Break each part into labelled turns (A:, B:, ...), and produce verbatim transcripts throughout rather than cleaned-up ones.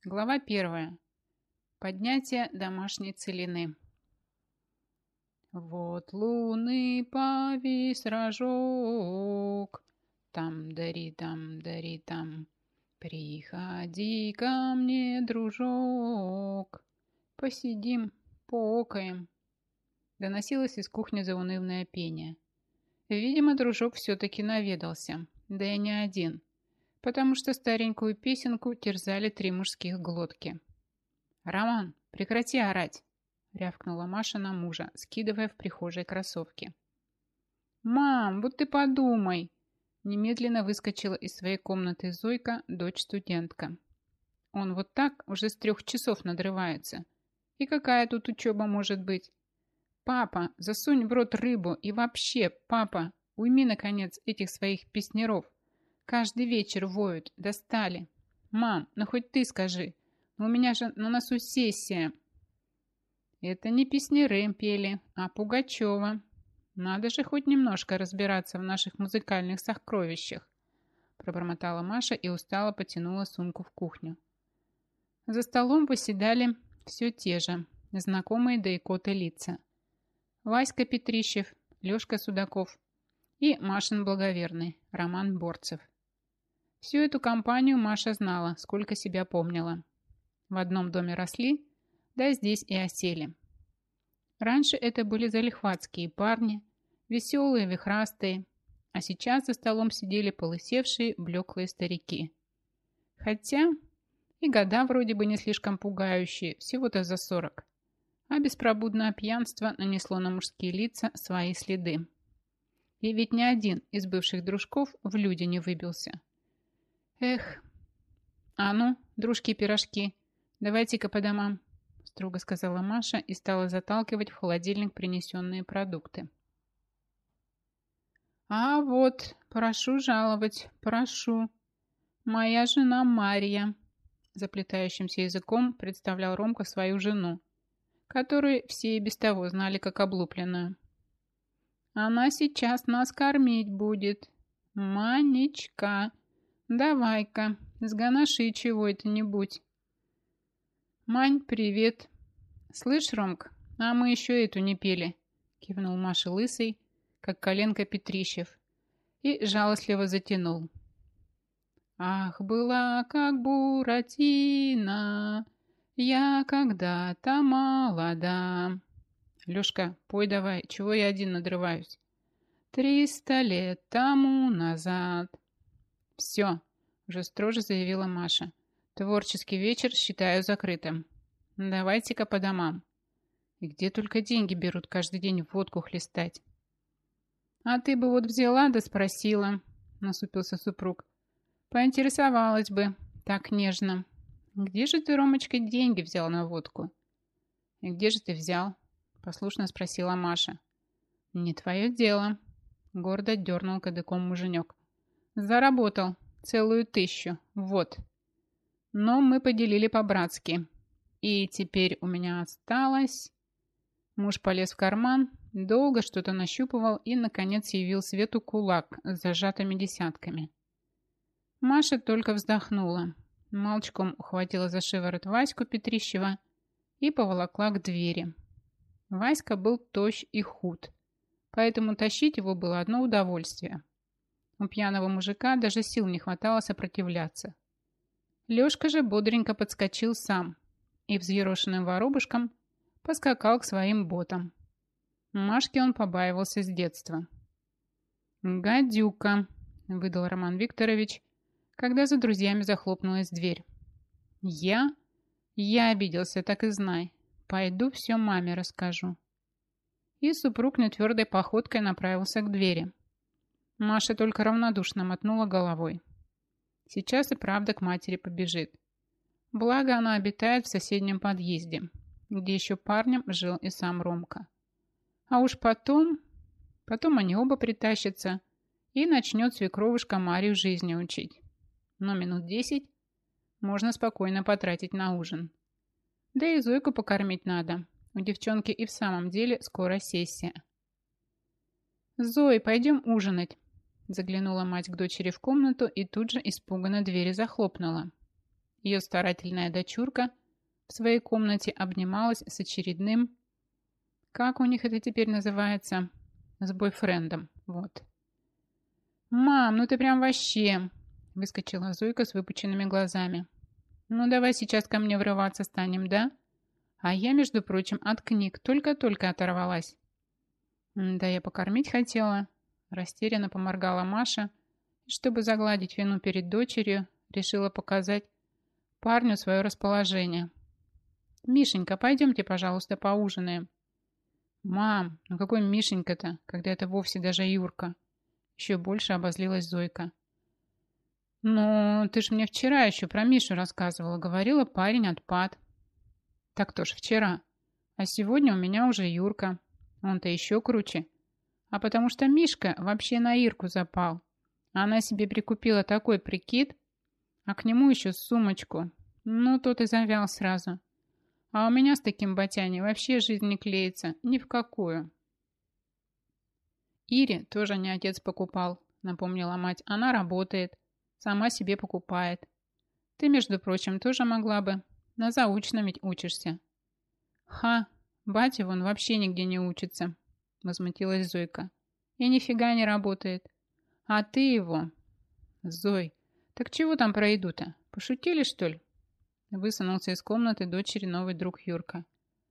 A: Глава первая. Поднятие домашней целины. Вот лунный повис рожок, там-дари, там-дари, там. Приходи ко мне, дружок, посидим, поокаем. Доносилось из кухни заунывное пение. Видимо, дружок все-таки наведался, да и не один, потому что старенькую песенку терзали три мужских глотки. «Роман, прекрати орать!» — рявкнула Маша на мужа, скидывая в прихожей кроссовки. «Мам, вот ты подумай!» Немедленно выскочила из своей комнаты Зойка, дочь-студентка. «Он вот так уже с трех часов надрывается. И какая тут учеба может быть? Папа, засунь в рот рыбу и вообще, папа, уйми, наконец, этих своих песняров. Каждый вечер воют, достали. Мам, ну хоть ты скажи, у меня же на носу сессия». «Это не песняры пели, а Пугачева. Надо же хоть немножко разбираться в наших музыкальных сокровищах», пробормотала Маша и устало потянула сумку в кухню. За столом восседали все те же, знакомые до икоты лица. Васька Петрищев, Лешка Судаков и Машин благоверный, Роман Борцев. Всю эту компанию Маша знала, сколько себя помнила. В одном доме росли, да здесь и осели. Раньше это были залихватские парни, веселые, вихрастые, а сейчас за столом сидели полысевшие, блеклые старики. Хотя и года вроде бы не слишком пугающие, всего-то за сорок, а беспробудное пьянство нанесло на мужские лица свои следы. И ведь ни один из бывших дружков в люди не выбился. Эх, а ну, дружки-пирожки, давайте-ка по домам, строго сказала Маша и стала заталкивать в холодильник принесенные продукты. «А вот, прошу жаловать, прошу. Моя жена Марья», заплетающимся языком представлял Ромка свою жену, которую все и без того знали как облупленную. «Она сейчас нас кормить будет. Манечка, давай-ка, сгоноши чего это нибудь». «Мань, привет!» «Слышь, Ромка, а мы еще эту не пели», кивнул Маша лысый, как коленка Петрищев, и жалостливо затянул. «Ах, была как Буратино, я когда-то молода». «Лешка, пой давай, чего я один надрываюсь?» «Триста лет тому назад». «Все», уже строже заявила Маша. «Творческий вечер считаю закрытым. Давайте-ка по домам. И где только деньги берут каждый день водку хлестать?» «А ты бы вот взяла да спросила», насупился супруг. «Поинтересовалась бы, так нежно. Где же ты, Ромочка, деньги взял на водку?» «И где же ты взял?» послушно спросила Маша. «Не твое дело», гордо дернул кадыком муженек. «Заработал целую тысячу, вот. Но мы поделили по-братски. И теперь у меня осталось...» Муж полез в карман, долго что-то нащупывал и, наконец, явил Свету кулак с зажатыми десятками. Маша только вздохнула, молчком ухватила за шиворот Ваську Петрищева и поволокла к двери. Васька был тощ и худ, поэтому тащить его было одно удовольствие. У пьяного мужика даже сил не хватало сопротивляться. Лешка же бодренько подскочил сам и взъерошенным воробушком поскакал к своим ботам. Машки он побаивался с детства. «Гадюка», — выдал Роман Викторович, когда за друзьями захлопнулась дверь. «Я? Я обиделся, так и знай. Пойду все маме расскажу». И супруг нетвердой походкой направился к двери. Маша только равнодушно мотнула головой. Сейчас и правда к матери побежит. Благо она обитает в соседнем подъезде, где еще парнем жил и сам Ромка. А уж потом... Потом они оба притащатся, и начнет свекровушка Марию жизни учить. Но минут десять можно спокойно потратить на ужин. Да и Зойку покормить надо. У девчонки и в самом деле скоро сессия. «Зой, пойдем ужинать», заглянула мать к дочери в комнату и тут же испуганно двери захлопнула. Ее старательная дочурка в своей комнате обнималась с очередным, как у них это теперь называется, с бойфрендом. Вот. «Мам, ну ты прям вообще!» – выскочила Зойка с выпученными глазами. «Ну давай сейчас ко мне врываться станем, да? А я, между прочим, от книг только-только оторвалась». «Да я покормить хотела», – растерянно поморгала Маша, и, чтобы загладить вину перед дочерью, решила показать парню свое расположение. «Мишенька, пойдемте, пожалуйста, поужинаем». «Мам, ну какой Мишенька-то, когда это вовсе даже Юрка?» Еще больше обозлилась Зойка. «Ну, ты ж мне вчера еще про Мишу рассказывала. Говорила, парень отпад». «Так то ж вчера. А сегодня у меня уже Юрка. Он-то еще круче. А потому что Мишка вообще на Ирку запал. Она себе прикупила такой прикид, а к нему еще сумочку. Ну, тот и завял сразу. А у меня с таким ботяней вообще жизнь не клеится. Ни в какую». «Ире тоже не отец покупал», напомнила мать. «Она работает. Сама себе покупает. Ты, между прочим, тоже могла бы. На заочном ведь учишься». «Ха, батя вон вообще нигде не учится», возмутилась Зойка. «И нифига не работает. А ты его...» «Зой, так чего там про еду-то? Пошутили, что ли?» Высунулся из комнаты дочери новый друг Юрка.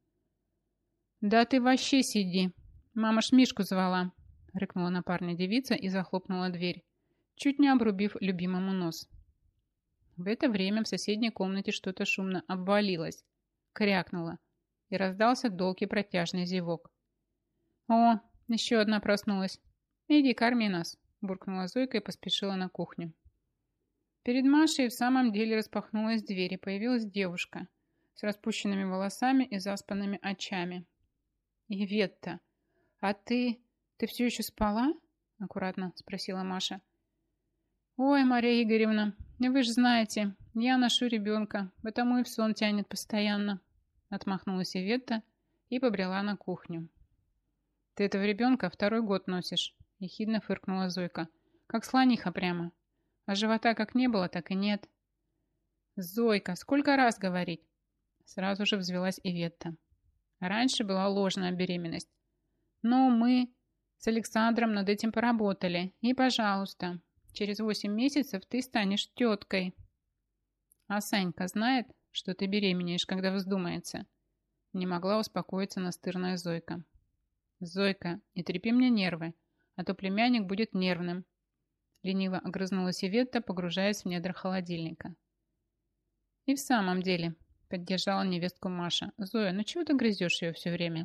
A: «Да ты вообще сиди. Мама ж Мишку звала», рыкнула на парня девица и захлопнула дверь, чуть не обрубив любимому нос. В это время в соседней комнате что-то шумно обвалилось, крякнуло, и раздался долгий протяжный зевок. «О, еще одна проснулась. Иди, корми нас», буркнула Зойка и поспешила на кухню. Перед Машей в самом деле распахнулась дверь, и появилась девушка с распущенными волосами и заспанными очами. «Иветта, а ты... ты все еще спала?» аккуратно спросила Маша. «Ой, Мария Игоревна, вы же знаете, я ношу ребенка, потому и в сон тянет постоянно», отмахнулась Иветта и побрела на кухню. «Ты этого ребенка второй год носишь», ехидно фыркнула Зойка. «Как слониха прямо. А живота как не было, так и нет». «Зойка, сколько раз говорить?» Сразу же взвелась Иветта. «Раньше была ложная беременность. Но мы с Александром над этим поработали. И, пожалуйста, через восемь месяцев ты станешь теткой». «А Санька знает, что ты беременеешь, когда вздумается?» Не могла успокоиться настырная Зойка. «Зойка, не трепи мне нервы, а то племянник будет нервным», лениво огрызнулась Иветта, погружаясь в недра холодильника. «И в самом деле», поддержала невестку Маша. «Зоя, ну чего ты грызешь ее все время?»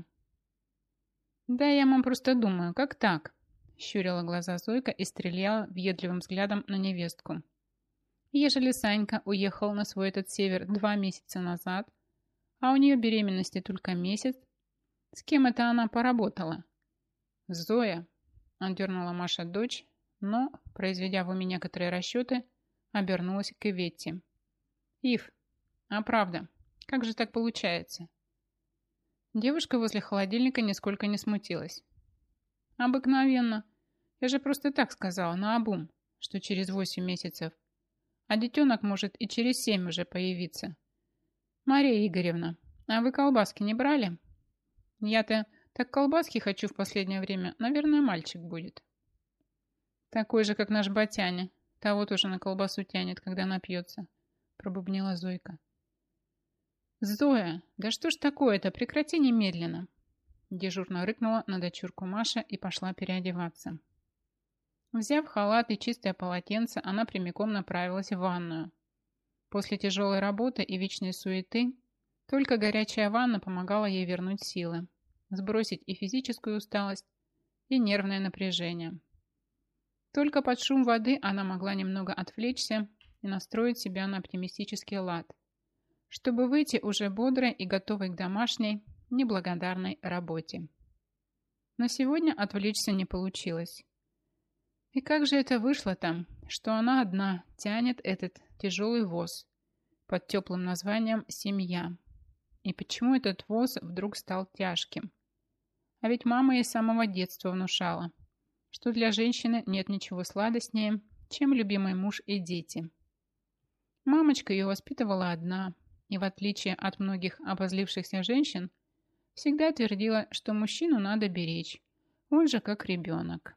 A: «Да я, мам, просто думаю, как так?» Щурила глаза Зойка и стреляла въедливым взглядом на невестку. «Ежели Санька уехал на свой этот север два месяца назад, а у нее беременности только месяц, с кем это она поработала?» «Зоя», — отдернула Маша дочь, но, произведя в уме некоторые расчеты, обернулась к Иветте. «Ив, а правда, как же так получается?» Девушка возле холодильника нисколько не смутилась. «Обыкновенно. Я же просто так сказала, наобум, что через восемь месяцев. А детенок может и через семь уже появиться. Мария Игоревна, а вы колбаски не брали? Я-то так колбаски хочу в последнее время. Наверное, мальчик будет». «Такой же, как наш Батяня. Того тоже на колбасу тянет, когда напьется», пробубнила Зойка. «Зоя, да что ж такое-то? Прекрати немедленно!» Дежурно рыкнула на дочурку Маша и пошла переодеваться. Взяв халат и чистое полотенце, она прямиком направилась в ванную. После тяжелой работы и вечной суеты только горячая ванна помогала ей вернуть силы, сбросить и физическую усталость, и нервное напряжение. Только под шум воды она могла немного отвлечься и настроить себя на оптимистический лад, чтобы выйти уже бодрой и готовой к домашней, неблагодарной работе. Но сегодня отвлечься не получилось. И как же это вышло там, что она одна тянет этот тяжелый воз под теплым названием «семья»? И почему этот воз вдруг стал тяжким? А ведь мама ей с самого детства внушала, что для женщины нет ничего сладостнее, чем любимый муж и дети. Мамочка ее воспитывала одна, и в отличие от многих обозлившихся женщин, всегда твердила, что мужчину надо беречь, он же как ребенок.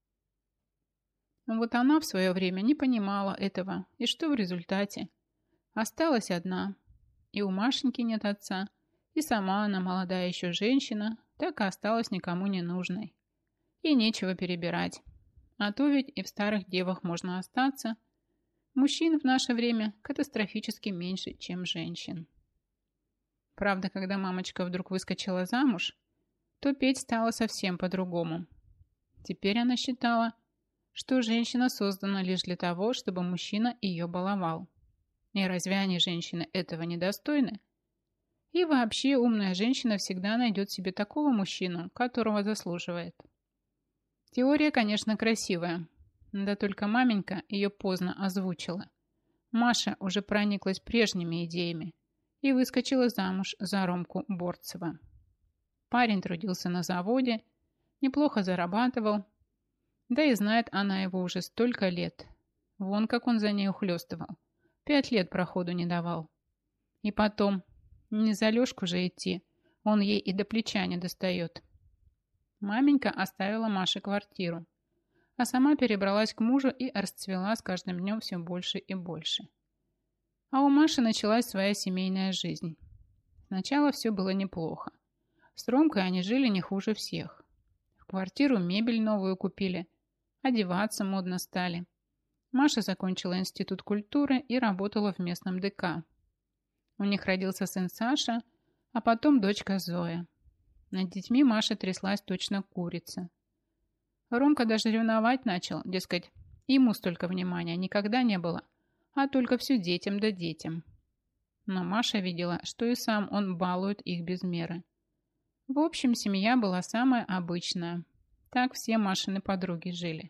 A: Вот она в свое время не понимала этого, и что в результате? Осталась одна, и у Машеньки нет отца, и сама она, молодая еще женщина, так и осталась никому не нужной. И нечего перебирать. А то ведь и в старых девах можно остаться. Мужчин в наше время катастрофически меньше, чем женщин. Правда, когда мамочка вдруг выскочила замуж, то петь стало совсем по-другому. Теперь она считала, что женщина создана лишь для того, чтобы мужчина ее баловал. И разве они, женщины, этого недостойны? И вообще умная женщина всегда найдет себе такого мужчину, которого заслуживает. Теория, конечно, красивая, да только маменька ее поздно озвучила. Маша уже прониклась прежними идеями и выскочила замуж за Ромку Борцева. Парень трудился на заводе, неплохо зарабатывал, да и знает она его уже столько лет. Вон как он за ней ухлёстывал. Пять лет проходу не давал. И потом, не за Лёшку же идти, он ей и до плеча не достает. Маменька оставила Маше квартиру, а сама перебралась к мужу и расцвела с каждым днем все больше и больше. А у Маши началась своя семейная жизнь. Сначала все было неплохо. С Ромкой они жили не хуже всех. В квартиру мебель новую купили, одеваться модно стали. Маша закончила институт культуры и работала в местном ДК. У них родился сын Саша, а потом дочка Зоя. Над детьми Маша тряслась точно курица. Ромка даже ревновать начал, дескать, ему столько внимания никогда не было, а только все детям да детям. Но Маша видела, что и сам он балует их без меры. В общем, семья была самая обычная. Так все Машины подруги жили.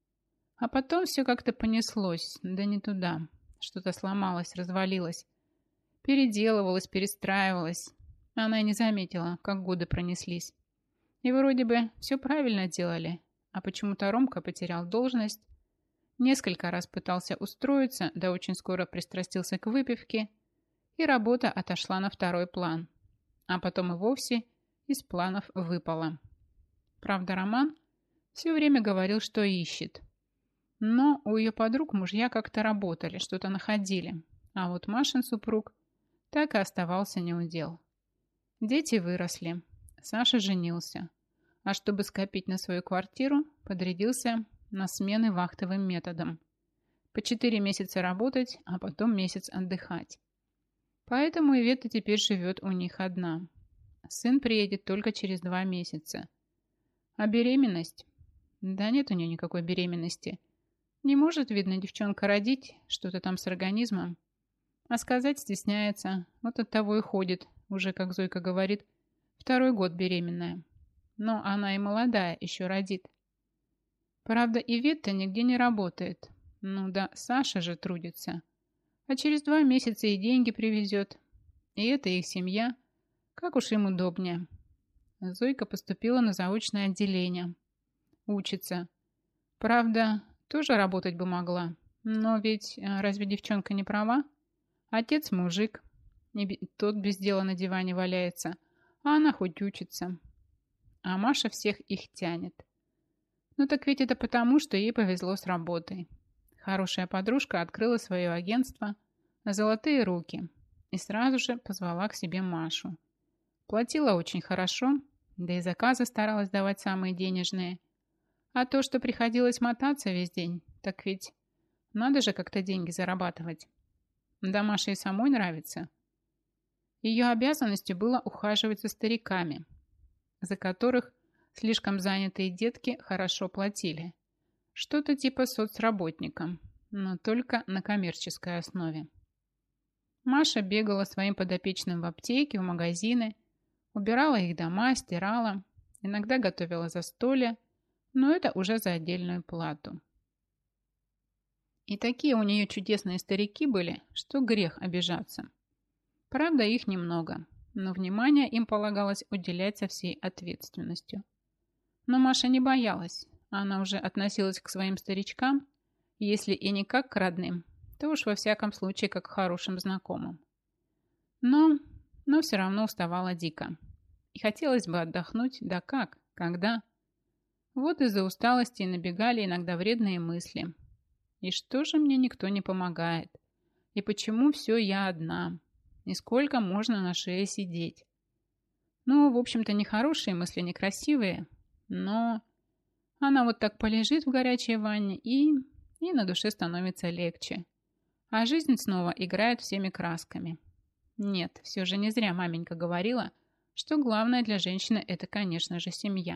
A: А потом все как-то понеслось, да не туда. Что-то сломалось, развалилось. Переделывалось, перестраивалось. Она и не заметила, как годы пронеслись. И вроде бы все правильно делали, а почему-то Ромка потерял должность. Несколько раз пытался устроиться, да очень скоро пристрастился к выпивке, и работа отошла на второй план. А потом и вовсе из планов выпала. Правда, Роман все время говорил, что ищет. Но у ее подруг мужья как-то работали, что-то находили. А вот Машин супруг так и оставался неудел. Дети выросли. Саша женился. А чтобы скопить на свою квартиру, подрядился на смены вахтовым методом. По четыре месяца работать, а потом месяц отдыхать. Поэтому Ивета теперь живет у них одна. Сын приедет только через два месяца. А беременность? Да нет у нее никакой беременности. Не может, видно, девчонка родить, что-то там с организмом. А сказать стесняется, вот оттого и ходит, уже, как Зойка говорит, второй год беременная. Но она и молодая, еще родит. Правда, Ивета нигде не работает. Ну да, Саша же трудится. А через два месяца и деньги привезет. И это их семья. Как уж им удобнее. Зойка поступила на заочное отделение. Учится. Правда, тоже работать бы могла. Но ведь разве девчонка не права? Отец мужик. И тот без дела на диване валяется. А она хоть учится. А Маша всех их тянет. Ну так ведь это потому, что ей повезло с работой. Хорошая подружка открыла свое агентство «Золотые руки» и сразу же позвала к себе Машу. Платила очень хорошо, да и заказы старалась давать самые денежные. А то, что приходилось мотаться весь день, так ведь надо же как-то деньги зарабатывать. Да Маше и самой нравится. Ее обязанностью было ухаживать за стариками, за которых слишком занятые детки хорошо платили. Что-то типа соцработника, но только на коммерческой основе. Маша бегала своим подопечным в аптеки, в магазины, убирала их дома, стирала, иногда готовила застолье, но это уже за отдельную плату. И такие у нее чудесные старики были, что грех обижаться. Правда, их немного, но внимание им полагалось уделять со всей ответственностью. Но Маша не боялась, она уже относилась к своим старичкам, если и не как к родным, то уж во всяком случае как к хорошим знакомым. Но, но все равно уставала дико. И хотелось бы отдохнуть, да как, когда? Вот из-за усталости набегали иногда вредные мысли. И что же мне никто не помогает? И почему все я одна? И сколько можно на шее сидеть? Ну, в общем-то, не хорошие мысли, некрасивые, но она вот так полежит в горячей ванне, и, и на душе становится легче. А жизнь снова играет всеми красками. Нет, все же не зря маменька говорила, что главное для женщины – это, конечно же, семья.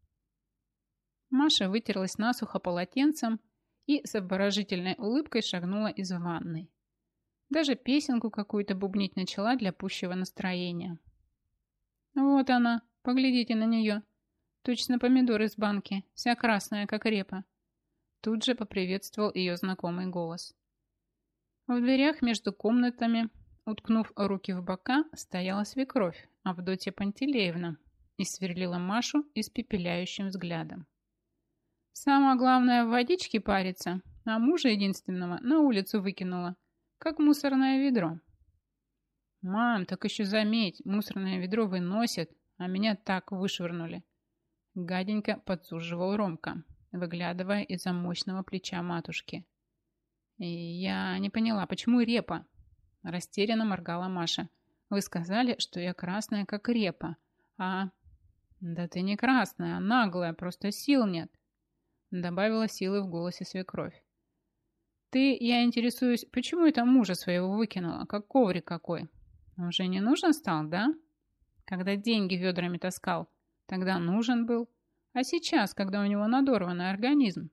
A: Маша вытерлась насухо полотенцем и с обворожительной улыбкой шагнула из ванной. Даже песенку какую-то бубнить начала для пущего настроения. Вот она, поглядите на нее. Точно помидор из банки, вся красная, как репа. Тут же поприветствовал ее знакомый голос. В дверях между комнатами, уткнув руки в бока, стояла свекровь Авдотья Пантелеевна и сверлила Машу испепеляющим взглядом. Самое главное, в водичке париться, а мужа единственного на улицу выкинула, как мусорное ведро. «Мам, так еще заметь, мусорное ведро выносят, а меня так вышвырнули». Гаденько подсуживал Ромка, выглядывая из-за мощного плеча матушки. И я не поняла, почему репа? Растерянно моргала Маша. Вы сказали, что я красная, как репа. А... Да ты не красная, а наглая, просто сил нет. Добавила силы в голосе свекровь. Ты, я интересуюсь, почему это мужа своего выкинула, как коврик какой? Уже не нужен стал, да? Когда деньги ведрами таскал, тогда нужен был. А сейчас, когда у него надорванный организм?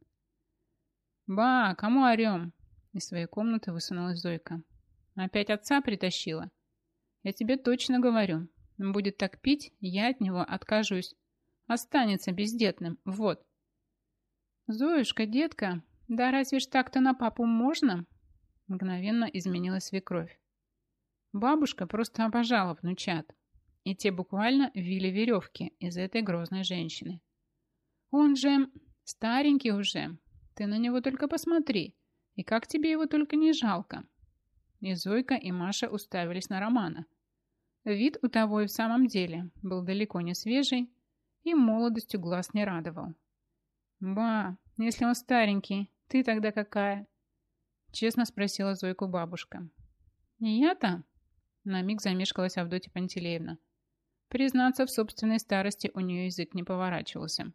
A: Ба, кому орем? Из своей комнаты высунулась Зойка. Опять отца притащила? Я тебе точно говорю. Будет так пить, я от него откажусь. Останется бездетным, вот. Зоюшка, детка, да разве ж так-то на папу можно? Мгновенно изменилась свекровь. Бабушка просто обожала внучат. И те буквально вили веревки из этой грозной женщины. Он же старенький уже. Ты на него только посмотри. И как тебе его только не жалко. И Зойка, и Маша уставились на Романа. Вид у того и в самом деле был далеко не свежий, и молодостью глаз не радовал. «Ба, если он старенький, ты тогда какая?» Честно спросила Зойку бабушка. «Не я-то?» На миг замешкалась Авдотья Пантелеевна. Признаться, в собственной старости у нее язык не поворачивался.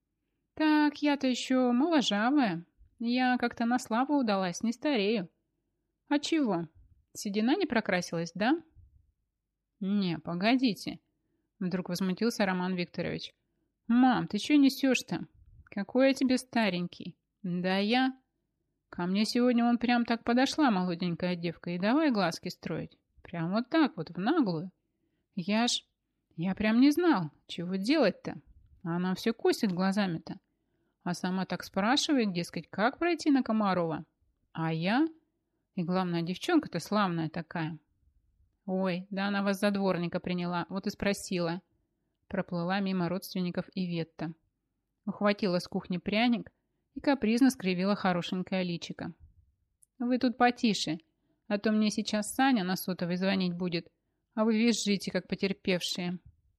A: «Так, я-то еще моложавая. Я как-то на славу удалась, не старею. А чего? Седина не прокрасилась, да?» «Не, погодите», — вдруг возмутился Роман Викторович. «Мам, ты что несешь-то? Какой я тебе старенький? Да я...» «Ко мне сегодня он прям так подошла, молоденькая девка, и давай глазки строить. Прям вот так вот, в наглую. Я ж... Я прям не знал, чего делать-то. А она все косит глазами-то. А сама так спрашивает, дескать, как пройти на Комарова? А я... И главное, девчонка-то славная такая. Ой, да она вас за дворника приняла, вот и спросила». Проплыла мимо родственников Иветта. Ухватила с кухни пряник и капризно скривила хорошенькое личико. «Вы тут потише, а то мне сейчас Саня на сотовой звонить будет, а вы визжите, как потерпевшие».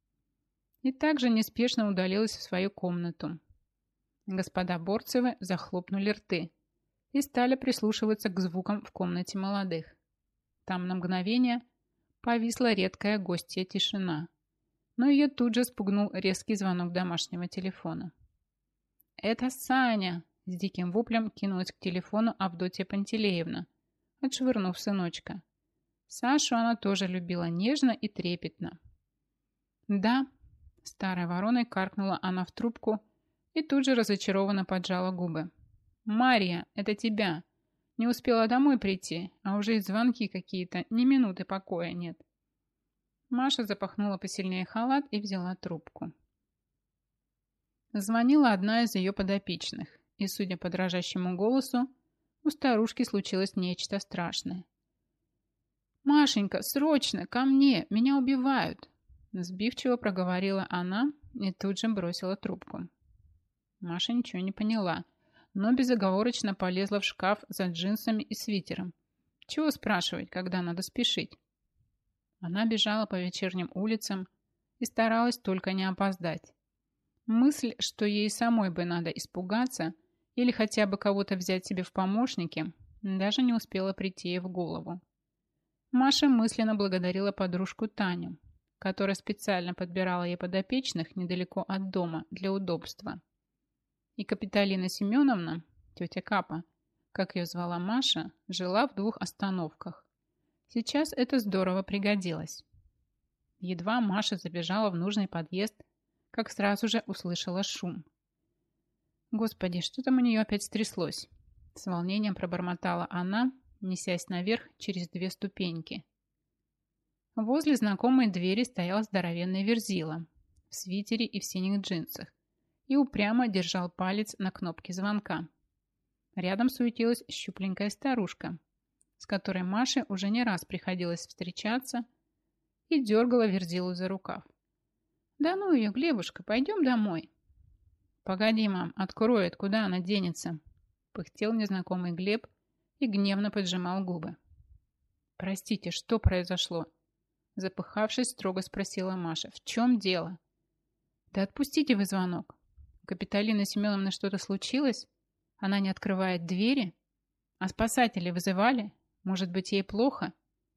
A: И также неспешно удалилась в свою комнату. Господа Борцевы захлопнули рты и стали прислушиваться к звукам в комнате молодых. Там на мгновение повисла редкая гостья тишина, но ее тут же спугнул резкий звонок домашнего телефона. «Это Саня!» – с диким воплем кинулась к телефону Авдотья Пантелеевна, отшвырнув сыночка. Сашу она тоже любила нежно и трепетно. «Да», – старой вороной каркнула она в трубку и тут же разочарованно поджала губы. «Марья, это тебя. Не успела домой прийти, а уже и звонки какие-то, ни минуты покоя нет». Маша запахнула посильнее халат и взяла трубку. Звонила одна из ее подопечных, и, судя по дрожащему голосу, у старушки случилось нечто страшное. «Машенька, срочно, ко мне! Меня убивают!» Сбивчиво проговорила она и тут же бросила трубку. Маша ничего не поняла, но безоговорочно полезла в шкаф за джинсами и свитером Чего спрашивать, когда надо спешить? Она бежала по вечерним улицам и старалась только не опоздать. Мысль, что ей самой бы надо испугаться или хотя бы кого-то взять себе в помощники, даже не успела прийти ей в голову. Маша мысленно благодарила подружку Таню, которая специально подбирала ей подопечных недалеко от дома для удобства. И Капиталина Семеновна, тетя Капа, как ее звала Маша, жила в двух остановках. Сейчас это здорово пригодилось. Едва Маша забежала в нужный подъезд, как сразу же услышала шум. Господи, что там у нее опять стряслось? С волнением пробормотала она, несясь наверх через две ступеньки. Возле знакомой двери стоял здоровенный Верзила в свитере и в синих джинсах и упрямо держал палец на кнопке звонка. Рядом суетилась щупленькая старушка, с которой Маше уже не раз приходилось встречаться, и дергала Верзилу за рукав. «Да ну ее, Глебушка, пойдем домой». «Погоди, мам, откроет, куда она денется?» Пыхтел незнакомый Глеб и гневно поджимал губы. «Простите, что произошло?» Запыхавшись, строго спросила Маша. «В чем дело?» «Да отпустите вы звонок. У Капиталины Семеновны что-то случилось? Она не открывает двери? А спасатели вызывали? Может быть, ей плохо?»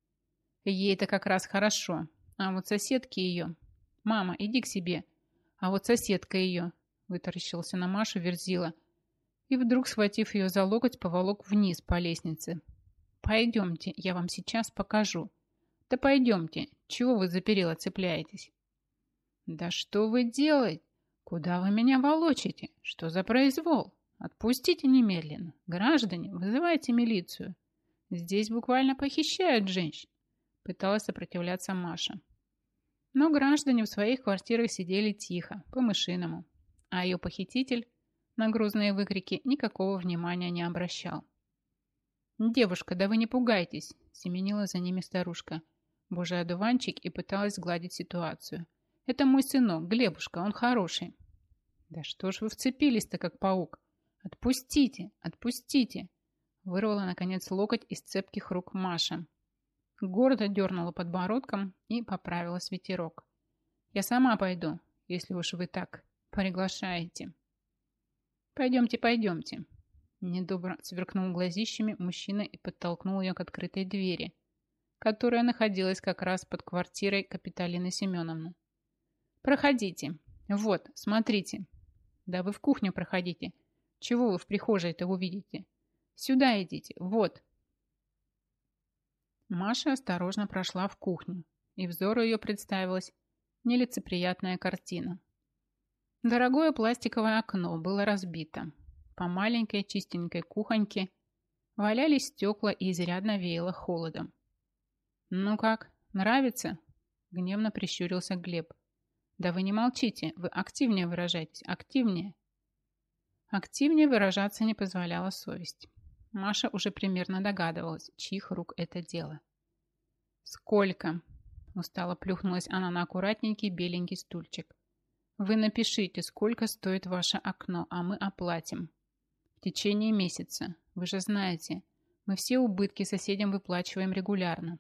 A: «Ей-то как раз хорошо. А вот соседки ее...» «Мама, иди к себе. А вот соседка ее...» Вытаращился на Машу Верзила и вдруг, схватив ее за локоть, поволок вниз по лестнице. «Пойдемте, я вам сейчас покажу». «Да пойдемте. Чего вы за перила цепляетесь?» «Да что вы делаете? Куда вы меня волочите? Что за произвол? Отпустите немедленно. Граждане, вызывайте милицию. Здесь буквально похищают женщин», пыталась сопротивляться Маша. Но граждане в своих квартирах сидели тихо, по-мышиному, а ее похититель на грозные выкрики никакого внимания не обращал. «Девушка, да вы не пугайтесь!» – семенила за ними старушка, божий одуванчик, и пыталась сгладить ситуацию. «Это мой сынок, Глебушка, он хороший». «Да что ж вы вцепились-то, как паук? Отпустите, отпустите!» Вырвала, наконец, локоть из цепких рук Маша. Гордо дернула подбородком и поправила свитерок. «Я сама пойду, если уж вы так приглашаете». «Пойдемте, пойдемте». Недобро сверкнул глазищами мужчина и подтолкнул ее к открытой двери, которая находилась как раз под квартирой Капиталины Семеновны. «Проходите. Вот, смотрите. Да вы в кухню проходите. Чего вы в прихожей-то увидите? Сюда идите. Вот». Маша осторожно прошла в кухню, и взору ее представилась нелицеприятная картина. Дорогое пластиковое окно было разбито. По маленькой чистенькой кухоньке валялись стекла и изрядно веяло холодом. «Ну как, нравится?» – гневно прищурился Глеб. «Да вы не молчите, вы активнее выражайтесь, активнее». Активнее выражаться не позволяла совесть. Маша уже примерно догадывалась, чьих рук это дело. «Сколько?» – устало плюхнулась она на аккуратненький беленький стульчик. «Вы напишите, сколько стоит ваше окно, а мы оплатим. В течение месяца. Вы же знаете, мы все убытки соседям выплачиваем регулярно».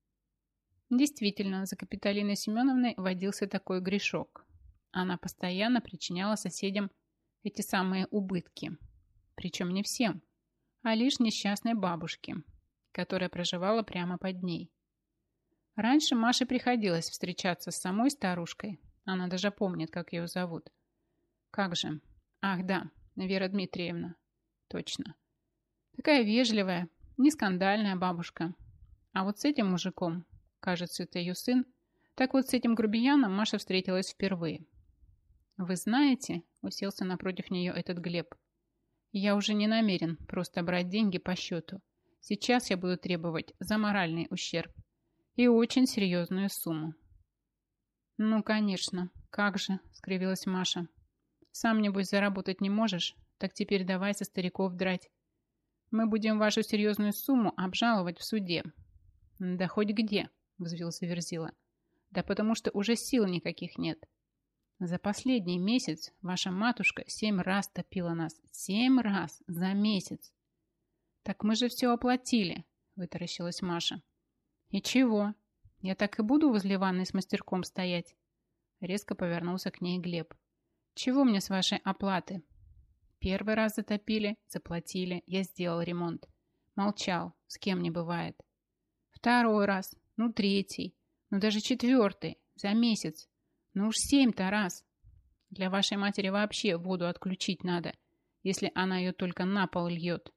A: Действительно, за Капиталиной Семеновной водился такой грешок. Она постоянно причиняла соседям эти самые убытки. Причем не всем, а лишь несчастной бабушке, которая проживала прямо под ней. Раньше Маше приходилось встречаться с самой старушкой. Она даже помнит, как ее зовут. Как же? Ах, да, Вера Дмитриевна. Точно. Такая вежливая, не скандальная бабушка. А вот с этим мужиком, кажется, это ее сын, так вот с этим грубияном Маша встретилась впервые. «Вы знаете», — уселся напротив нее этот Глеб, «я уже не намерен просто брать деньги по счету. Сейчас я буду требовать за моральный ущерб и очень серьезную сумму». «Ну, конечно, как же», — скривилась Маша. «Сам, небось, заработать не можешь, так теперь давай со стариков драть. Мы будем вашу серьезную сумму обжаловать в суде». «Да хоть где», — взвился Верзила. «Да потому что уже сил никаких нет. За последний месяц ваша матушка семь раз топила нас. Семь раз за месяц. Так мы же все оплатили. вытаращилась Маша. И чего? Я так и буду возле ванной с мастерком стоять? Резко повернулся к ней Глеб. Чего мне с вашей оплаты? Первый раз затопили, заплатили, я сделал ремонт. Молчал, с кем не бывает. Второй раз, ну третий, ну даже четвертый, за месяц. Ну уж семь-то раз. Для вашей матери вообще воду отключить надо, если она ее только на пол льет.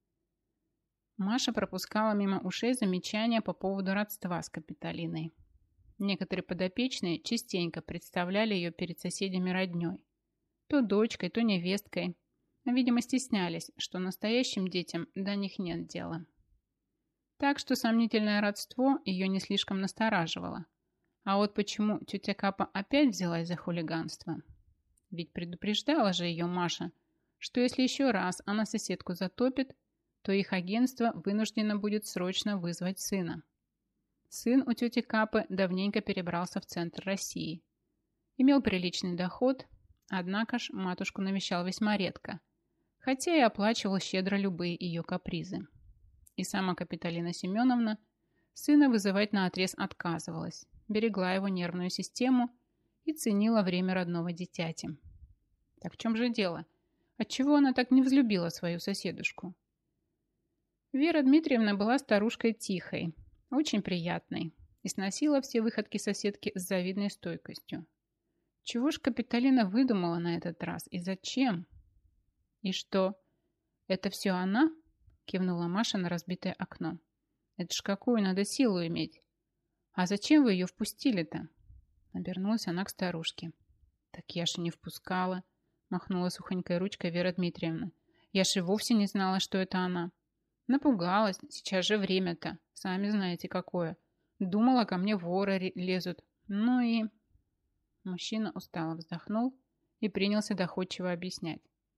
A: Маша пропускала мимо ушей замечания по поводу родства с Капитолиной. Некоторые подопечные частенько представляли ее перед соседями родней. То дочкой, то невесткой. Видимо, стеснялись, что настоящим детям до них нет дела. Так что сомнительное родство ее не слишком настораживало. А вот почему тетя Капа опять взялась за хулиганство? Ведь предупреждала же ее Маша, что если еще раз она соседку затопит, то их агентство вынуждено будет срочно вызвать сына. Сын у тети Капы давненько перебрался в центр России. Имел приличный доход, однако ж матушку навещал весьма редко, хотя и оплачивал щедро любые ее капризы. И сама Капитолина Семеновна сына вызывать наотрез отказывалась, берегла его нервную систему и ценила время родного дитяти. Так в чем же дело? Отчего она так не взлюбила свою соседушку? Вера Дмитриевна была старушкой тихой, очень приятной и сносила все выходки соседки с завидной стойкостью. Чего ж Капитолина выдумала на этот раз и зачем? И что, это все она? Кивнула Маша на разбитое окно. Это ж какую надо силу иметь. А зачем вы ее впустили-то? Обернулась она к старушке. Так я ж и не впускала, махнула сухонькой ручкой Вера Дмитриевна. Я ж и вовсе не знала, что это она. Напугалась, сейчас же время-то, сами знаете какое. Думала, ко мне воры лезут. Ну и... Мужчина устало вздохнул и принялся доходчиво объяснять.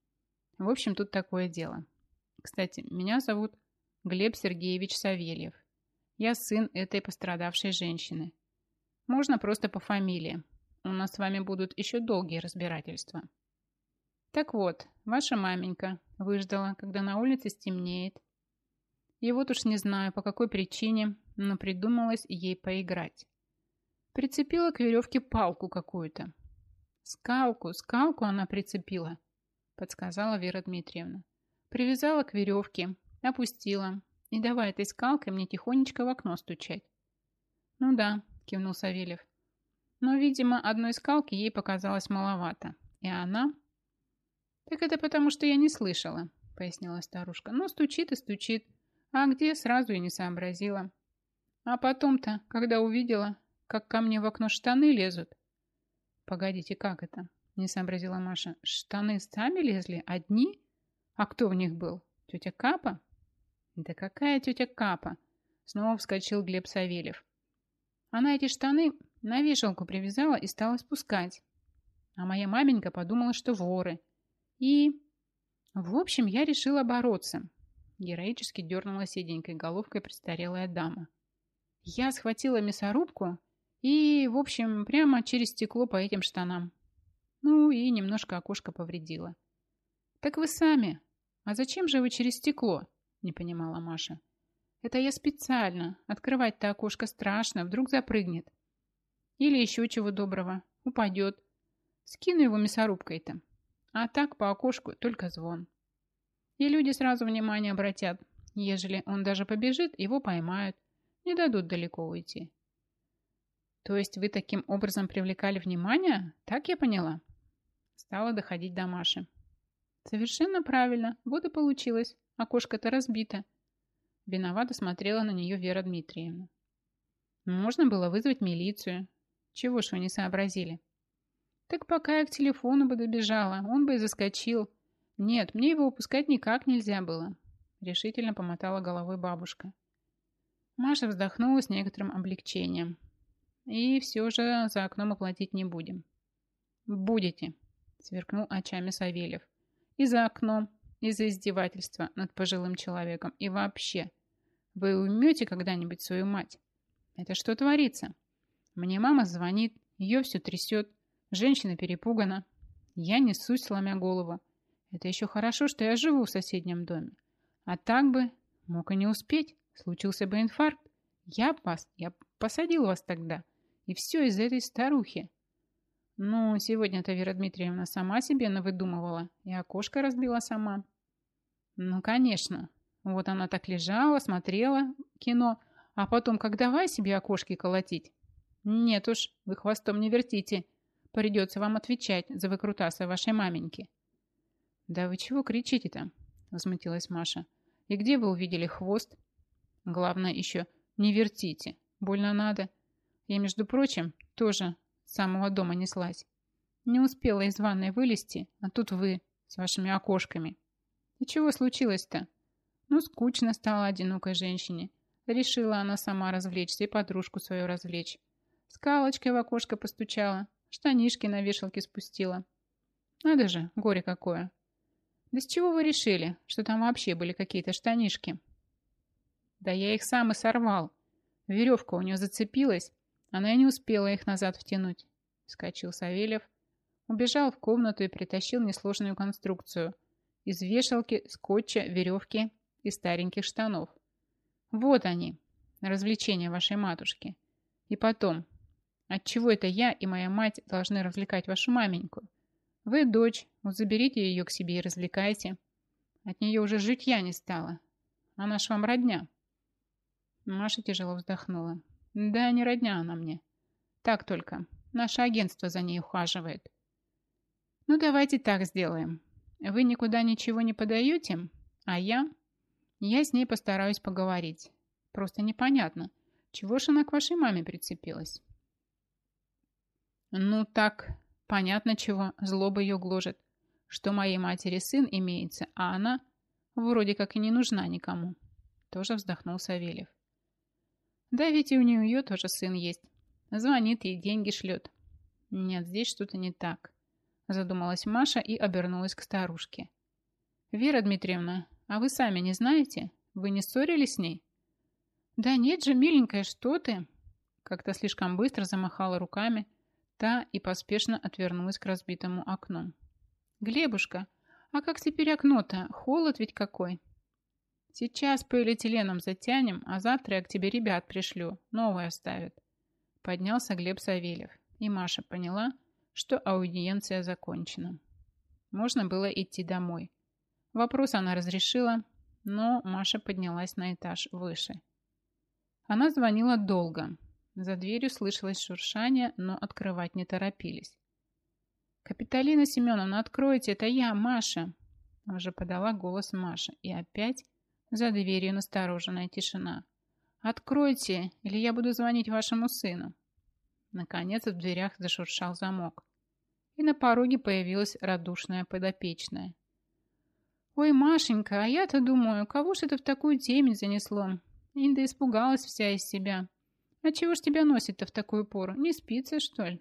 A: В общем, тут такое дело. Кстати, меня зовут Глеб Сергеевич Савельев. Я сын этой пострадавшей женщины. Можно просто по фамилии. У нас с вами будут еще долгие разбирательства. Так вот, ваша маменька выждала, когда на улице стемнеет. И вот уж не знаю, по какой причине, но придумалось ей поиграть. Прицепила к веревке палку какую-то. Скалку, скалку она прицепила, подсказала Вера Дмитриевна. Привязала к веревке, опустила и давай этой скалкой мне тихонечко в окно стучать. Ну да, кивнул Савельев. Но, видимо, одной скалки ей показалось маловато. И она... Так это потому, что я не слышала, пояснила старушка. Ну, стучит и стучит. А где, сразу и не сообразила. А потом-то, когда увидела, как ко мне в окно штаны лезут. Погодите, как это? Не сообразила Маша. Штаны сами лезли? Одни? А кто в них был? Тетя Капа? Да какая тетя Капа? Снова вскочил Глеб Савельев. Она эти штаны на вешалку привязала и стала спускать. А моя маменька подумала, что воры. И... В общем, я решила бороться. Героически дернула седенькой головкой престарелая дама. Я схватила мясорубку и, в общем, прямо через стекло по этим штанам. Ну и немножко окошко повредила. Так вы сами. А зачем же вы через стекло? Не понимала Маша. Это я специально. Открывать-то окошко страшно, вдруг запрыгнет. Или еще чего доброго. Упадет. Скину его мясорубкой-то. А так по окошку только звон. И люди сразу внимание обратят. Ежели он даже побежит, его поймают. Не дадут далеко уйти. То есть вы таким образом привлекали внимание? Так я поняла? Стала доходить до Маши. Совершенно правильно. Вот и получилось. Окошко-то разбито. Виновато смотрела на нее Вера Дмитриевна. Можно было вызвать милицию. Чего ж вы не сообразили? Так пока я к телефону бы добежала, он бы и заскочил. Нет, мне его упускать никак нельзя было. Решительно помотала головой бабушка. Маша вздохнула с некоторым облегчением. И все же за окном оплатить не будем. Будете, сверкнул очами Савельев. И за окном, и за издевательство над пожилым человеком. И вообще, вы уймете когда-нибудь свою мать? Это что творится? Мне мама звонит, ее все трясет, женщина перепугана. Я несусь, сломя голову. Это еще хорошо, что я живу в соседнем доме. А так бы мог и не успеть. Случился бы инфаркт. Я вас, я посадил вас тогда. И все из-за этой старухи. Ну, сегодня-то Вера Дмитриевна сама себе навыдумывала и окошко разбила сама. Ну, конечно. Вот она так лежала, смотрела кино, а потом как давай себе окошки колотить. Нет уж, вы хвостом не вертите. Придется вам отвечать за выкрутасы вашей маменьки. Да вы чего кричите-то? Возмутилась Маша. И где вы увидели хвост? Главное еще не вертите. Больно надо. Я, между прочим, тоже с самого дома неслась. Не успела из ванной вылезти, а тут вы с вашими окошками. И чего случилось-то? Ну, скучно стало одинокой женщине. Решила она сама развлечься и подружку свою развлечь. Скалочкой в окошко постучала, штанишки на вешалке спустила. Надо же, горе какое. Да с чего вы решили, что там вообще были какие-то штанишки? Да я их сам и сорвал. Веревка у нее зацепилась, она и не успела их назад втянуть. Вскочил Савельев, убежал в комнату и притащил несложную конструкцию из вешалки, скотча, веревки и стареньких штанов. Вот они, развлечения вашей матушки. И потом, отчего это я и моя мать должны развлекать вашу маменьку? Вы дочь, вот заберите ее к себе и развлекайте. От нее уже житья не стало. Она ж вам родня. Маша тяжело вздохнула. Да, не родня она мне. Так только, наше агентство за ней ухаживает. Ну, давайте так сделаем. Вы никуда ничего не подаете, а я... Я с ней постараюсь поговорить. Просто непонятно, чего ж она к вашей маме прицепилась? Ну, так, понятно чего, злоба ее гложет, что моей матери сын имеется, а она вроде как и не нужна никому. Тоже вздохнул Савельев. Да ведь и у нее тоже сын есть. Звонит ей, деньги шлет. Нет, здесь что-то не так. Задумалась Маша и обернулась к старушке. Вера Дмитриевна, а вы сами не знаете? Вы не ссорились с ней? Да нет же, миленькая, что ты? Как-то слишком быстро замахала руками та и поспешно отвернулась к разбитому окну. Глебушка, а как теперь окно-то? Холод ведь какой. Сейчас полиэтиленом затянем, а завтра я к тебе ребят пришлю, новое оставят. Поднялся Глеб Савельев, и Маша поняла, что аудиенция закончена. Можно было идти домой. Вопрос она разрешила, но Маша поднялась на этаж выше. Она звонила долго. За дверью слышалось шуршание, но открывать не торопились. «Капиталина Семеновна, откройте, это я, Маша!» Уже подала голос Маша, и опять за дверью настороженная тишина. «Откройте, или я буду звонить вашему сыну!» Наконец в дверях зашуршал замок, и на пороге появилась радушная подопечная. «Ой, Машенька, а я-то думаю, кого ж это в такую темень занесло? Инда испугалась вся из себя. А чего ж тебя носит-то в такую пору? Не спится, что ли?»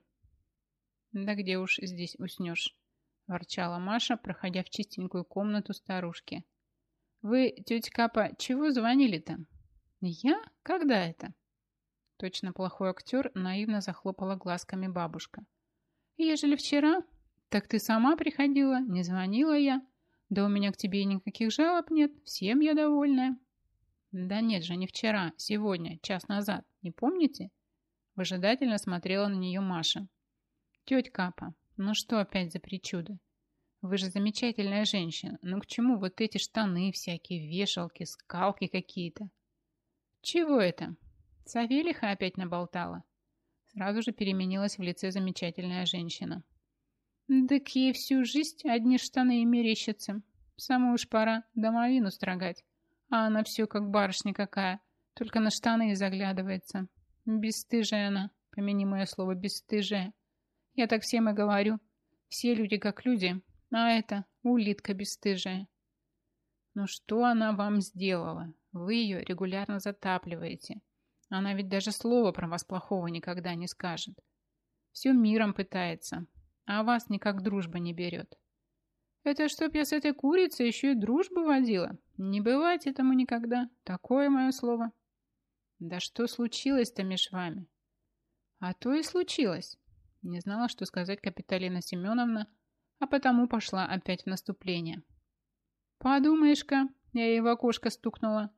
A: «Да где уж здесь уснешь?» – ворчала Маша, проходя в чистенькую комнату старушки. «Вы, тетя Капа, чего звонили-то?» «Я? Когда это?» Точно плохой актер наивно захлопала глазками бабушка. «Ежели вчера, так ты сама приходила, не звонила я. Да у меня к тебе никаких жалоб нет, всем я довольная». «Да нет же, не вчера, сегодня, час назад, не помните?» Выжидательно смотрела на нее Маша. «Тетя Капа, ну что опять за причуды? Вы же замечательная женщина, ну к чему вот эти штаны всякие, вешалки, скалки какие-то?» «Чего это?» Савелиха опять наболтала. Сразу же переменилась в лице замечательная женщина. «Так ей всю жизнь одни штаны и мерещатся. Самую уж пора домовину строгать. А она все как барышня какая, только на штаны и заглядывается. Бесстыжая она, помяни мое слово, бесстыжая. Я так всем и говорю. Все люди как люди, а это улитка бесстыжая». «Ну что она вам сделала? Вы ее регулярно затапливаете. Она ведь даже слова про вас плохого никогда не скажет. Все миром пытается, а вас никак дружба не берет. Это чтоб я с этой курицей еще и дружбу водила? Не бывать этому никогда. Такое мое слово». «Да что случилось-то меж вами?» «А то и случилось». Не знала, что сказать Капиталина Семеновна, а потому пошла опять в наступление. «Подумаешь-ка, я ей в окошко стукнула.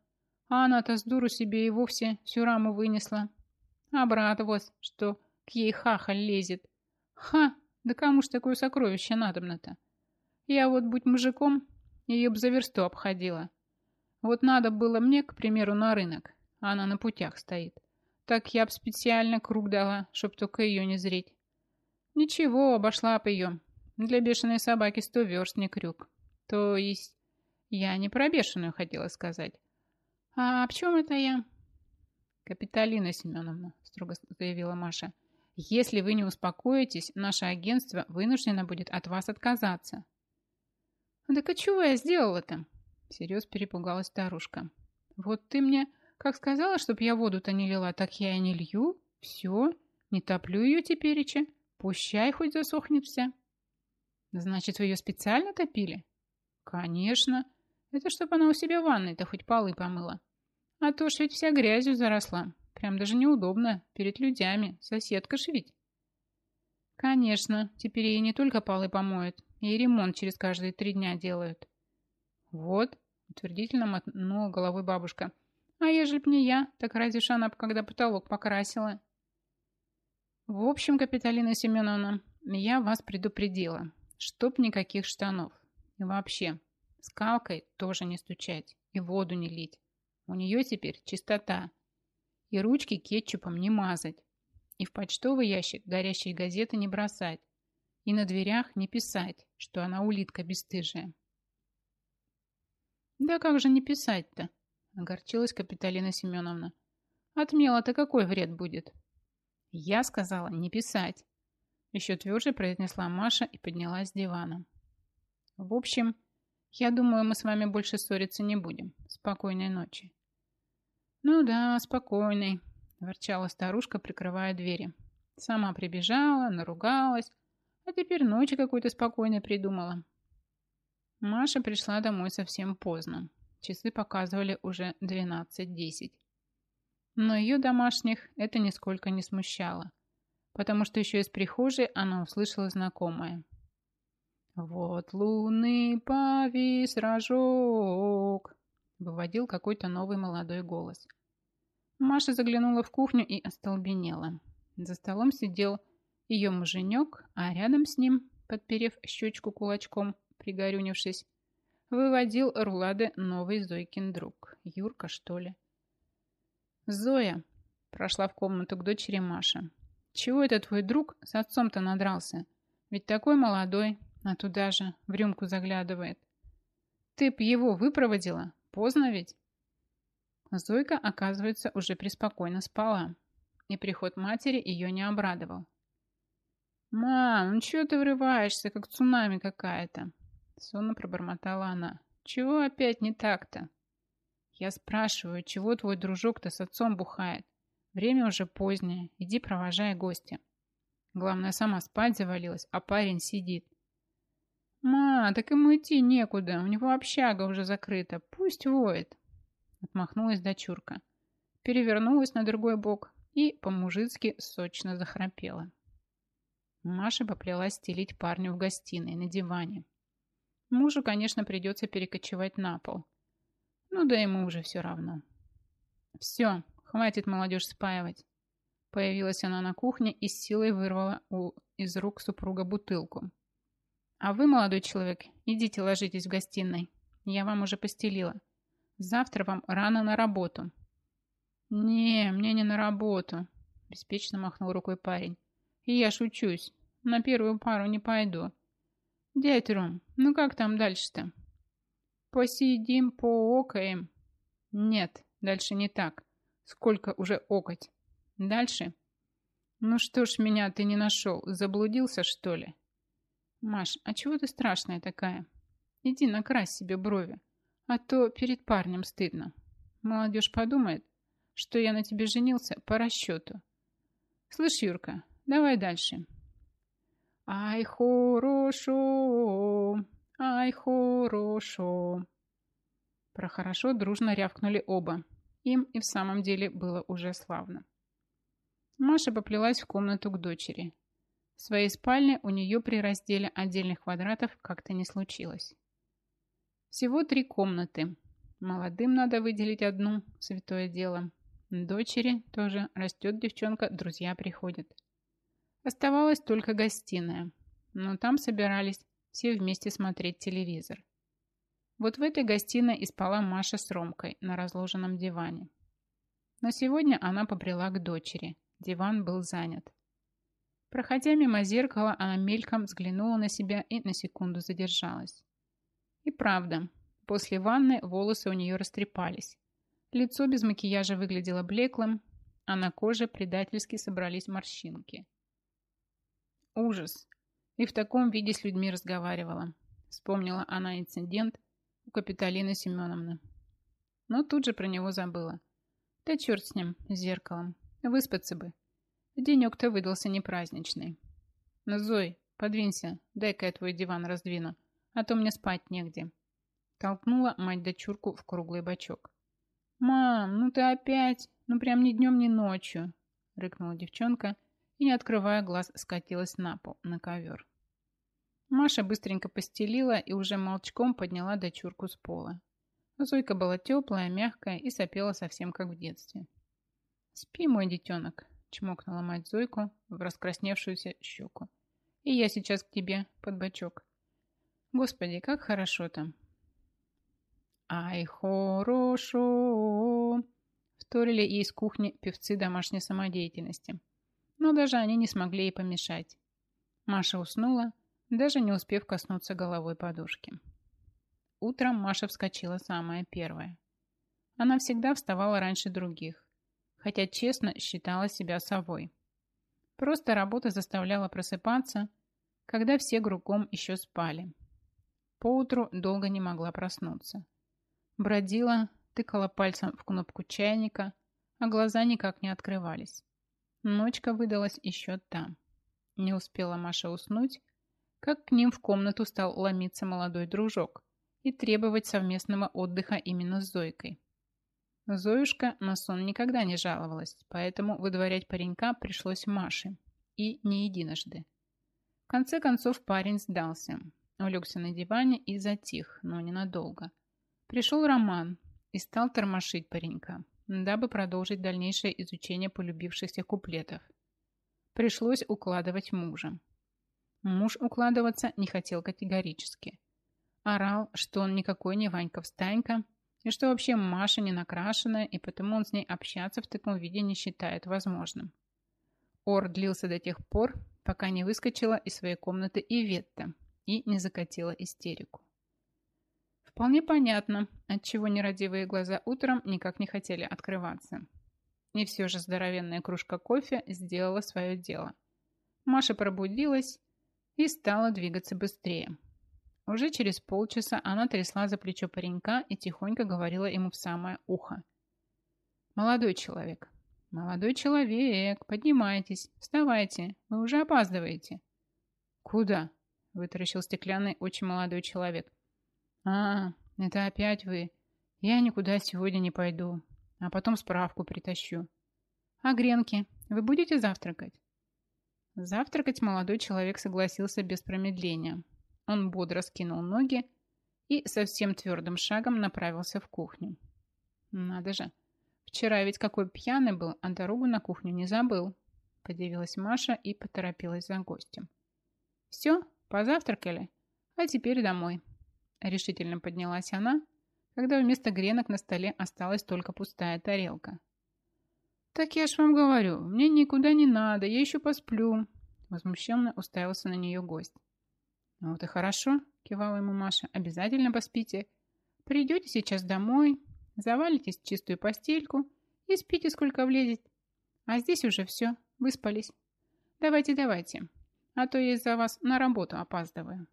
A: А она-то с дуру себе и вовсе всю раму вынесла. Обрадовалась, что к ей хахаль лезет. Ха! Да кому ж такое сокровище надобно-то? Я вот, будь мужиком, ее б за версту обходила. Вот надо было мне, к примеру, на рынок, а она на путях стоит. Так я б специально круг дала, чтоб только ее не зреть. Ничего, обошла б ее. Для бешеной собаки сто верст не крюк. То есть, я не про бешеную хотела сказать. А об чем это я? Капиталина Семеновна, строго заявила Маша, если вы не успокоитесь, наше агентство вынуждено будет от вас отказаться. Так а чего я сделала-то? Всерьез перепугалась старушка. Вот ты мне как сказала, чтоб я воду-то не лила, так я и не лью. Все, не топлю ее тепереча. Пущай хоть засохнет вся. Значит, вы ее специально топили? Конечно. Это чтоб она у себя в ванной-то хоть полы помыла. А то ж ведь вся грязью заросла. Прям даже неудобно перед людьми. Соседка ж ведь. Конечно, теперь ей не только полы помоют, и ремонт через каждые три дня делают. Вот, утвердительно мотнула головой бабушка. А ежели б не я, так разве ж она б когда потолок покрасила? В общем, Капиталина Семеновна, я вас предупредила, чтоб никаких штанов. И вообще, скалкой тоже не стучать и воду не лить. У нее теперь чистота. И ручки кетчупом не мазать. И в почтовый ящик горящие газеты не бросать. И на дверях не писать, что она улитка бесстыжая. Да как же не писать-то? Огорчилась Капиталина Семеновна. От мела-то какой вред будет? Я сказала не писать. Еще тверже произнесла Маша и поднялась с дивана. В общем, я думаю, мы с вами больше ссориться не будем. Спокойной ночи. Ну да, спокойной, ворчала старушка, прикрывая двери. Сама прибежала, наругалась, а теперь ночи какой-то спокойной придумала. Маша пришла домой совсем поздно. Часы показывали уже двенадцать десять. Но ее домашних это нисколько не смущало, потому что еще из прихожей она услышала знакомое. «Вот лунный повис рожок», — выводил какой-то новый молодой голос. Маша заглянула в кухню и остолбенела. За столом сидел ее муженек, а рядом с ним, подперев щечку кулачком, пригорюнившись, выводил рулады новый Зойкин друг. Юрка, что ли? «Зоя», — прошла в комнату к дочери Маша, — «чего это твой друг с отцом-то надрался? Ведь такой молодой, а туда же в рюмку заглядывает. Ты б его выпроводила? Поздно ведь?» Зойка, оказывается, уже преспокойно спала, и приход матери ее не обрадовал. «Мам, ну чего ты врываешься, как цунами какая-то?» Сонно пробормотала она. «Чего опять не так-то?» «Я спрашиваю, чего твой дружок-то с отцом бухает? Время уже позднее, иди провожай гостя. Главное, сама спать завалилась, а парень сидит». «Ма, так ему идти некуда, у него общага уже закрыта, пусть воет». Отмахнулась дочурка, перевернулась на другой бок и по-мужицки сочно захрапела. Маша поплелась стелить парню в гостиной на диване. Мужу, конечно, придется перекочевать на пол. Ну да ему уже все равно. «Все, хватит молодежь спаивать». Появилась она на кухне и с силой вырвала у, из рук супруга бутылку. «А вы, молодой человек, идите ложитесь в гостиной. Я вам уже постелила. Завтра вам рано на работу». «Не, мне не на работу», – беспечно махнул рукой парень. «И я шучусь. На первую пару не пойду. Дядь Ром, ну как там дальше-то?» «Посидим, поокаем». «Нет, дальше не так. Сколько уже окать? Дальше?» «Ну что ж меня ты не нашел? Заблудился, что ли?» «Маш, а чего ты страшная такая? Иди накрась себе брови, а то перед парнем стыдно. Молодежь подумает, что я на тебе женился по расчету. Слышь, Юрка, давай дальше». «Ай, хорошо, ай, хорошо». Про хорошо дружно рявкнули оба. Им и в самом деле было уже славно. Маша поплелась в комнату к дочери. В своей спальне у нее при разделе отдельных квадратов как-то не случилось. Всего три комнаты. Молодым надо выделить одну, святое дело. Дочери тоже растет девчонка, друзья приходят. Оставалась только гостиная, но там собирались все вместе смотреть телевизор. Вот в этой гостиной и спала Маша с Ромкой на разложенном диване. Но сегодня она побрела к дочери. Диван был занят. Проходя мимо зеркала, она мельком взглянула на себя и на секунду задержалась. И правда, после ванны волосы у нее растрепались. Лицо без макияжа выглядело блеклым, а на коже предательски собрались морщинки. Ужас! И в таком виде с людьми разговаривала. Вспомнила она инцидент у Капитолины Семеновны. Но тут же про него забыла. Да черт с ним, с зеркалом. Выспаться бы. Денек-то выдался непраздничный. Ну, Зой, подвинься, дай-ка я твой диван раздвину, а то мне спать негде. Толкнула мать дочурку в круглый бочок. «Мам, ну ты опять, ну прям ни днем, ни ночью!» Рыкнула девчонка и, не открывая глаз, скатилась на пол, на ковер. Маша быстренько постелила и уже молчком подняла дочурку с пола. Зойка была теплая, мягкая и сопела совсем как в детстве. «Спи, мой детенок!» — чмокнула мать Зойку в раскрасневшуюся щеку. «И я сейчас к тебе под бочок. Господи, как хорошо там!» «Ай, хорошо!» — вторили ей из кухни певцы домашней самодеятельности. Но даже они не смогли ей помешать. Маша уснула, даже не успев коснуться головой подушки. Утром Маша вскочила самая первая. Она всегда вставала раньше других, хотя честно считала себя совой. Просто работа заставляла просыпаться, когда все кругом еще спали. Поутру долго не могла проснуться. Бродила, тыкала пальцем в кнопку чайника, а глаза никак не открывались. Ночка выдалась еще та. Не успела Маша уснуть, как к ним в комнату стал ломиться молодой дружок и требовать совместного отдыха именно с Зойкой. Зоюшка на сон никогда не жаловалась, поэтому выдворять паренька пришлось Маше. И не единожды. В конце концов парень сдался, улегся на диване и затих, но ненадолго. Пришел Роман и стал тормошить паренька, дабы продолжить дальнейшее изучение полюбившихся куплетов. Пришлось укладывать мужа. Муж укладываться не хотел категорически. Орал, что он никакой не Ванька-встанька, и что вообще Маша не накрашенная, и потому он с ней общаться в таком виде не считает возможным. Ор длился до тех пор, пока не выскочила из своей комнаты Иветта и не закатила истерику. Вполне понятно, отчего нерадивые глаза утром никак не хотели открываться. И все же здоровенная кружка кофе сделала свое дело. Маша пробудилась и стала двигаться быстрее. Уже через полчаса она трясла за плечо паренька и тихонько говорила ему в самое ухо. «Молодой человек, молодой человек, поднимайтесь, вставайте, вы уже опаздываете». «Куда?» – вытаращил стеклянный очень молодой человек. «А, это опять вы. Я никуда сегодня не пойду, а потом справку притащу. А гренки, вы будете завтракать?» Завтракать молодой человек согласился без промедления. Он бодро скинул ноги и совсем твердым шагом направился в кухню. «Надо же, вчера ведь какой пьяный был, а дорогу на кухню не забыл», – подивилась Маша и поторопилась за гостем. «Все, позавтракали, а теперь домой», – решительно поднялась она, когда вместо гренок на столе осталась только пустая тарелка. «Так я ж вам говорю, мне никуда не надо, я еще посплю», – возмущенно уставился на нее гость. «Вот и хорошо», – кивала ему Маша, – «обязательно поспите. Придете сейчас домой, завалитесь в чистую постельку и спите, сколько влезет. А здесь уже все, выспались. Давайте, давайте, а то я из-за вас на работу опаздываю».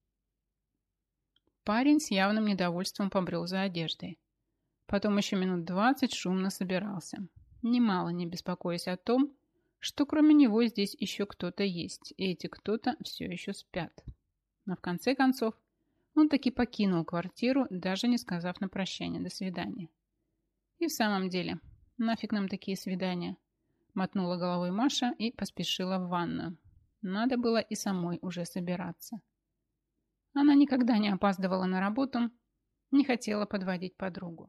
A: Парень с явным недовольством побрел за одеждой. Потом еще минут двадцать шумно собирался, немало не беспокоясь о том, что кроме него здесь еще кто-то есть, и эти кто-то все еще спят. Но в конце концов он таки покинул квартиру, даже не сказав на прощание «до свидания». И в самом деле, нафиг нам такие свидания? Мотнула головой Маша и поспешила в ванную. Надо было и самой уже собираться. Она никогда не опаздывала на работу, Не хотела подводить подругу.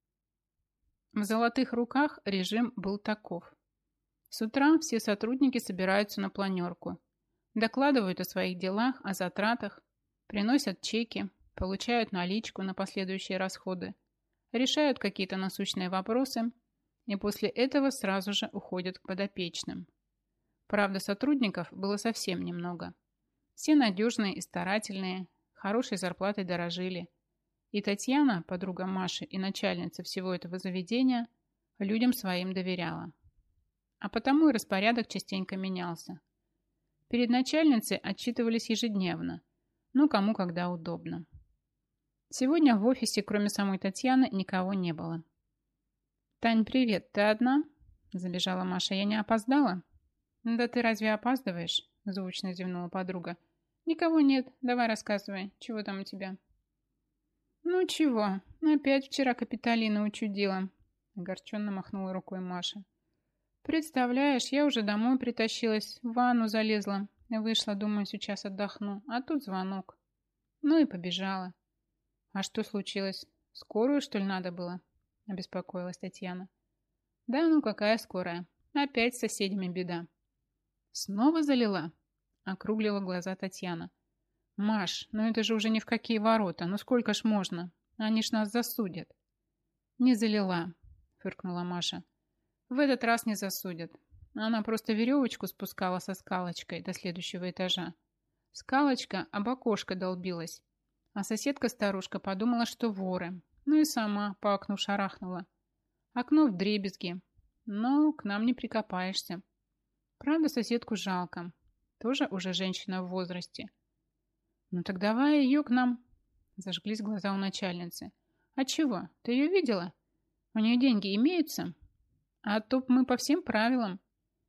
A: В золотых руках режим был таков. С утра все сотрудники собираются на планерку, докладывают о своих делах, о затратах, приносят чеки, получают наличку на последующие расходы, решают какие-то насущные вопросы и после этого сразу же уходят к подопечным. Правда, сотрудников было совсем немного. Все надежные и старательные, хорошей зарплатой дорожили. И Татьяна, подруга Маши и начальница всего этого заведения, людям своим доверяла. А потому и распорядок частенько менялся. Перед начальницей отчитывались ежедневно, ну кому когда удобно. Сегодня в офисе, кроме самой Татьяны, никого не было. «Тань, привет, ты одна?» – забежала Маша. «Я не опоздала?» «Да ты разве опаздываешь?» – звучно зевнула подруга. «Никого нет. Давай рассказывай, чего там у тебя?» «Ну чего, опять вчера Капитолина учудила», – огорченно махнула рукой Маша. «Представляешь, я уже домой притащилась, в ванну залезла, вышла, думаю, сейчас отдохну, а тут звонок. Ну и побежала». «А что случилось? Скорую, что ли, надо было?» – обеспокоилась Татьяна. «Да ну какая скорая? Опять с соседями беда». «Снова залила?» – округлила глаза Татьяна. «Маш, ну это же уже ни в какие ворота, ну сколько ж можно? Они ж нас засудят». «Не залила», – фыркнула Маша. «В этот раз не засудят. Она просто веревочку спускала со скалочкой до следующего этажа. Скалочка об окошко долбилась, а соседка-старушка подумала, что воры, ну и сама по окну шарахнула. Окно вдребезги, но к нам не прикопаешься. Правда, соседку жалко, тоже уже женщина в возрасте». «Ну так давай ее к нам», – зажглись глаза у начальницы. «А чего? Ты ее видела? У нее деньги имеются? А то мы по всем правилам».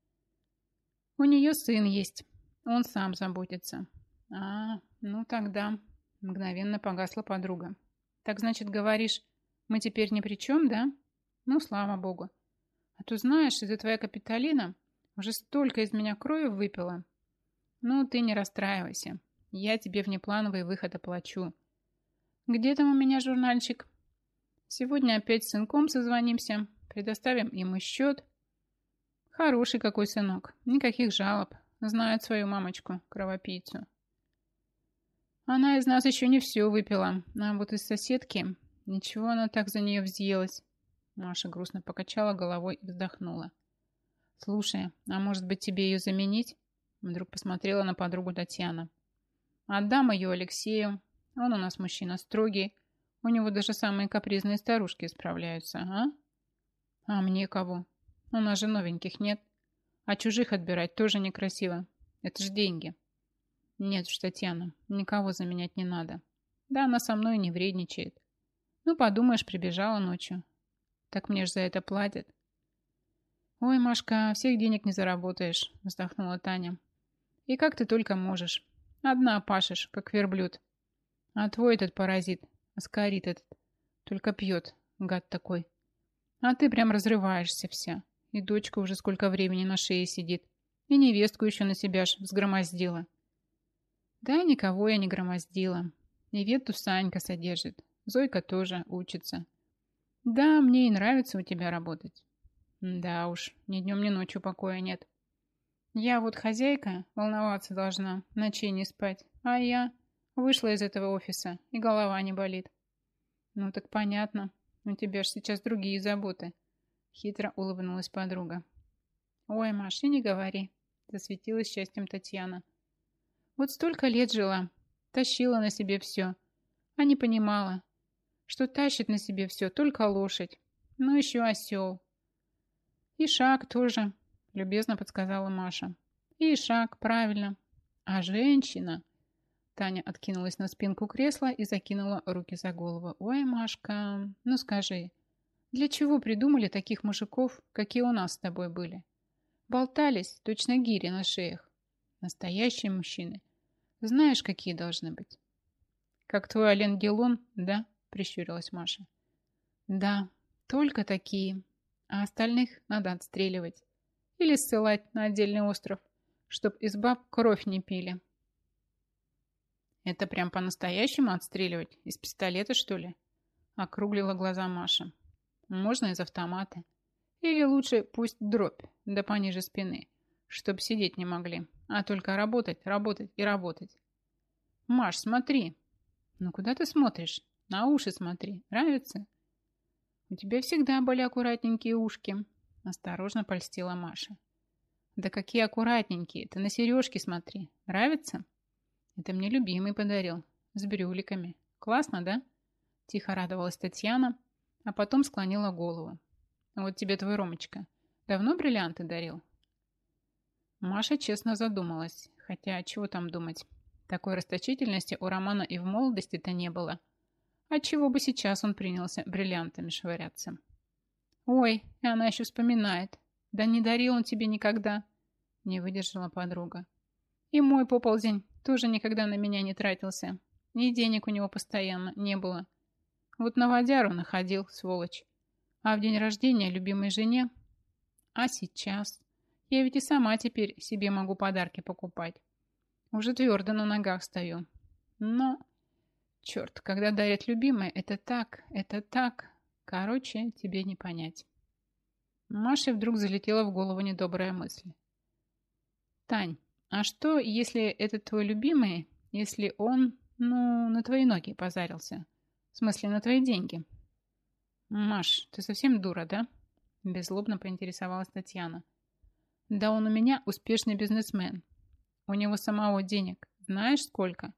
A: «У нее сын есть, он сам заботится». «А, ну тогда», – мгновенно погасла подруга. «Так значит, говоришь, мы теперь ни при чем, да? Ну, слава богу. А то знаешь, из-за твоя Капитолина уже столько из меня крови выпила. Ну, ты не расстраивайся. Я тебе внеплановый выход оплачу. Где там у меня журнальчик? Сегодня опять с сынком созвонимся, предоставим ему счет. Хороший какой сынок, никаких жалоб, знает свою мамочку, кровопийцу. Она из нас еще не все выпила, а вот из соседки ничего она так за нее взъелась». Маша грустно покачала головой и вздохнула. «Слушай, а может быть тебе ее заменить?» Вдруг посмотрела на подругу Татьяна. «Отдам ее Алексею. Он у нас мужчина строгий. У него даже самые капризные старушки справляются, а? А мне кого? У нас же новеньких нет. А чужих отбирать тоже некрасиво. Это ж деньги». «Нет уж, Татьяна, никого заменять не надо. Да, она со мной не вредничает. Ну, подумаешь, прибежала ночью. Так мне ж за это платят». «Ой, Машка, всех денег не заработаешь», вздохнула Таня. «И как ты только можешь. Одна пашешь, как верблюд. А твой этот паразит, аскарит этот, только пьет, гад такой. А ты прям разрываешься вся. И дочка уже сколько времени на шее сидит. И невестку еще на себя ж взгромоздила». «Да, никого я не громоздила. Невесту Санька содержит. Зойка тоже учится. Да, мне и нравится у тебя работать». «Да уж, ни днем, ни ночью покоя нет. Я вот хозяйка, волноваться должна, ночей не спать. А я вышла из этого офиса, и голова не болит». «Ну так понятно. У тебя ж сейчас другие заботы», — хитро улыбнулась подруга. «Ой, Маш, и не говори», — засветилась счастьем Татьяна. «Вот столько лет жила, тащила на себе все, а не понимала, что тащит на себе все только лошадь, ну еще осел». «И шаг тоже», — любезно подсказала Маша. «И шаг, правильно. А женщина...» Таня откинулась на спинку кресла и закинула руки за голову. «Ой, Машка, ну скажи, для чего придумали таких мужиков, какие у нас с тобой были? Болтались, точно гири на шеях. Настоящие мужчины. Знаешь, какие должны быть?» «Как твой Ален Делон, да?» — прищурилась Маша. «Да, только такие. А остальных надо отстреливать. Или ссылать на отдельный остров, чтоб из баб кровь не пили». «Это прям по-настоящему отстреливать? Из пистолета, что ли?» Округлила глаза Маша. Можно из автомата. Или лучше пусть дробь, да пониже спины, чтоб сидеть не могли, а только работать, работать и работать. Маш, смотри. Ну куда ты смотришь? На уши смотри. Нравится? У тебя всегда были аккуратненькие ушки. Осторожно польстила Маша. Да какие аккуратненькие. Ты на сережки смотри. Нравится? Это мне любимый подарил. С брюликами. Классно, да? Тихо радовалась Татьяна, а потом склонила голову. Вот тебе твой Ромочка. Давно бриллианты дарил? Маша честно задумалась. Хотя, чего там думать? Такой расточительности у Романа и в молодости-то не было. Отчего бы сейчас он принялся бриллиантами швыряться? Ой, и она еще вспоминает. Да не дарил он тебе никогда. Не выдержала подруга. И мой поползень тоже никогда на меня не тратился. И денег у него постоянно не было. Вот на водяру находил, сволочь. А в день рождения любимой жене? А сейчас? Я ведь и сама теперь себе могу подарки покупать. Уже твердо на ногах стою. Но, черт, когда дарят любимое, это так, это так. Короче, тебе не понять. Маше вдруг залетела в голову недобрая мысль. Тань, а что, если этот твой любимый, если он, ну, на твои ноги позарился? В смысле, на твои деньги? Маш, ты совсем дура, да? Беззлобно поинтересовалась Татьяна. Да он у меня успешный бизнесмен. У него самого денег. Знаешь, сколько?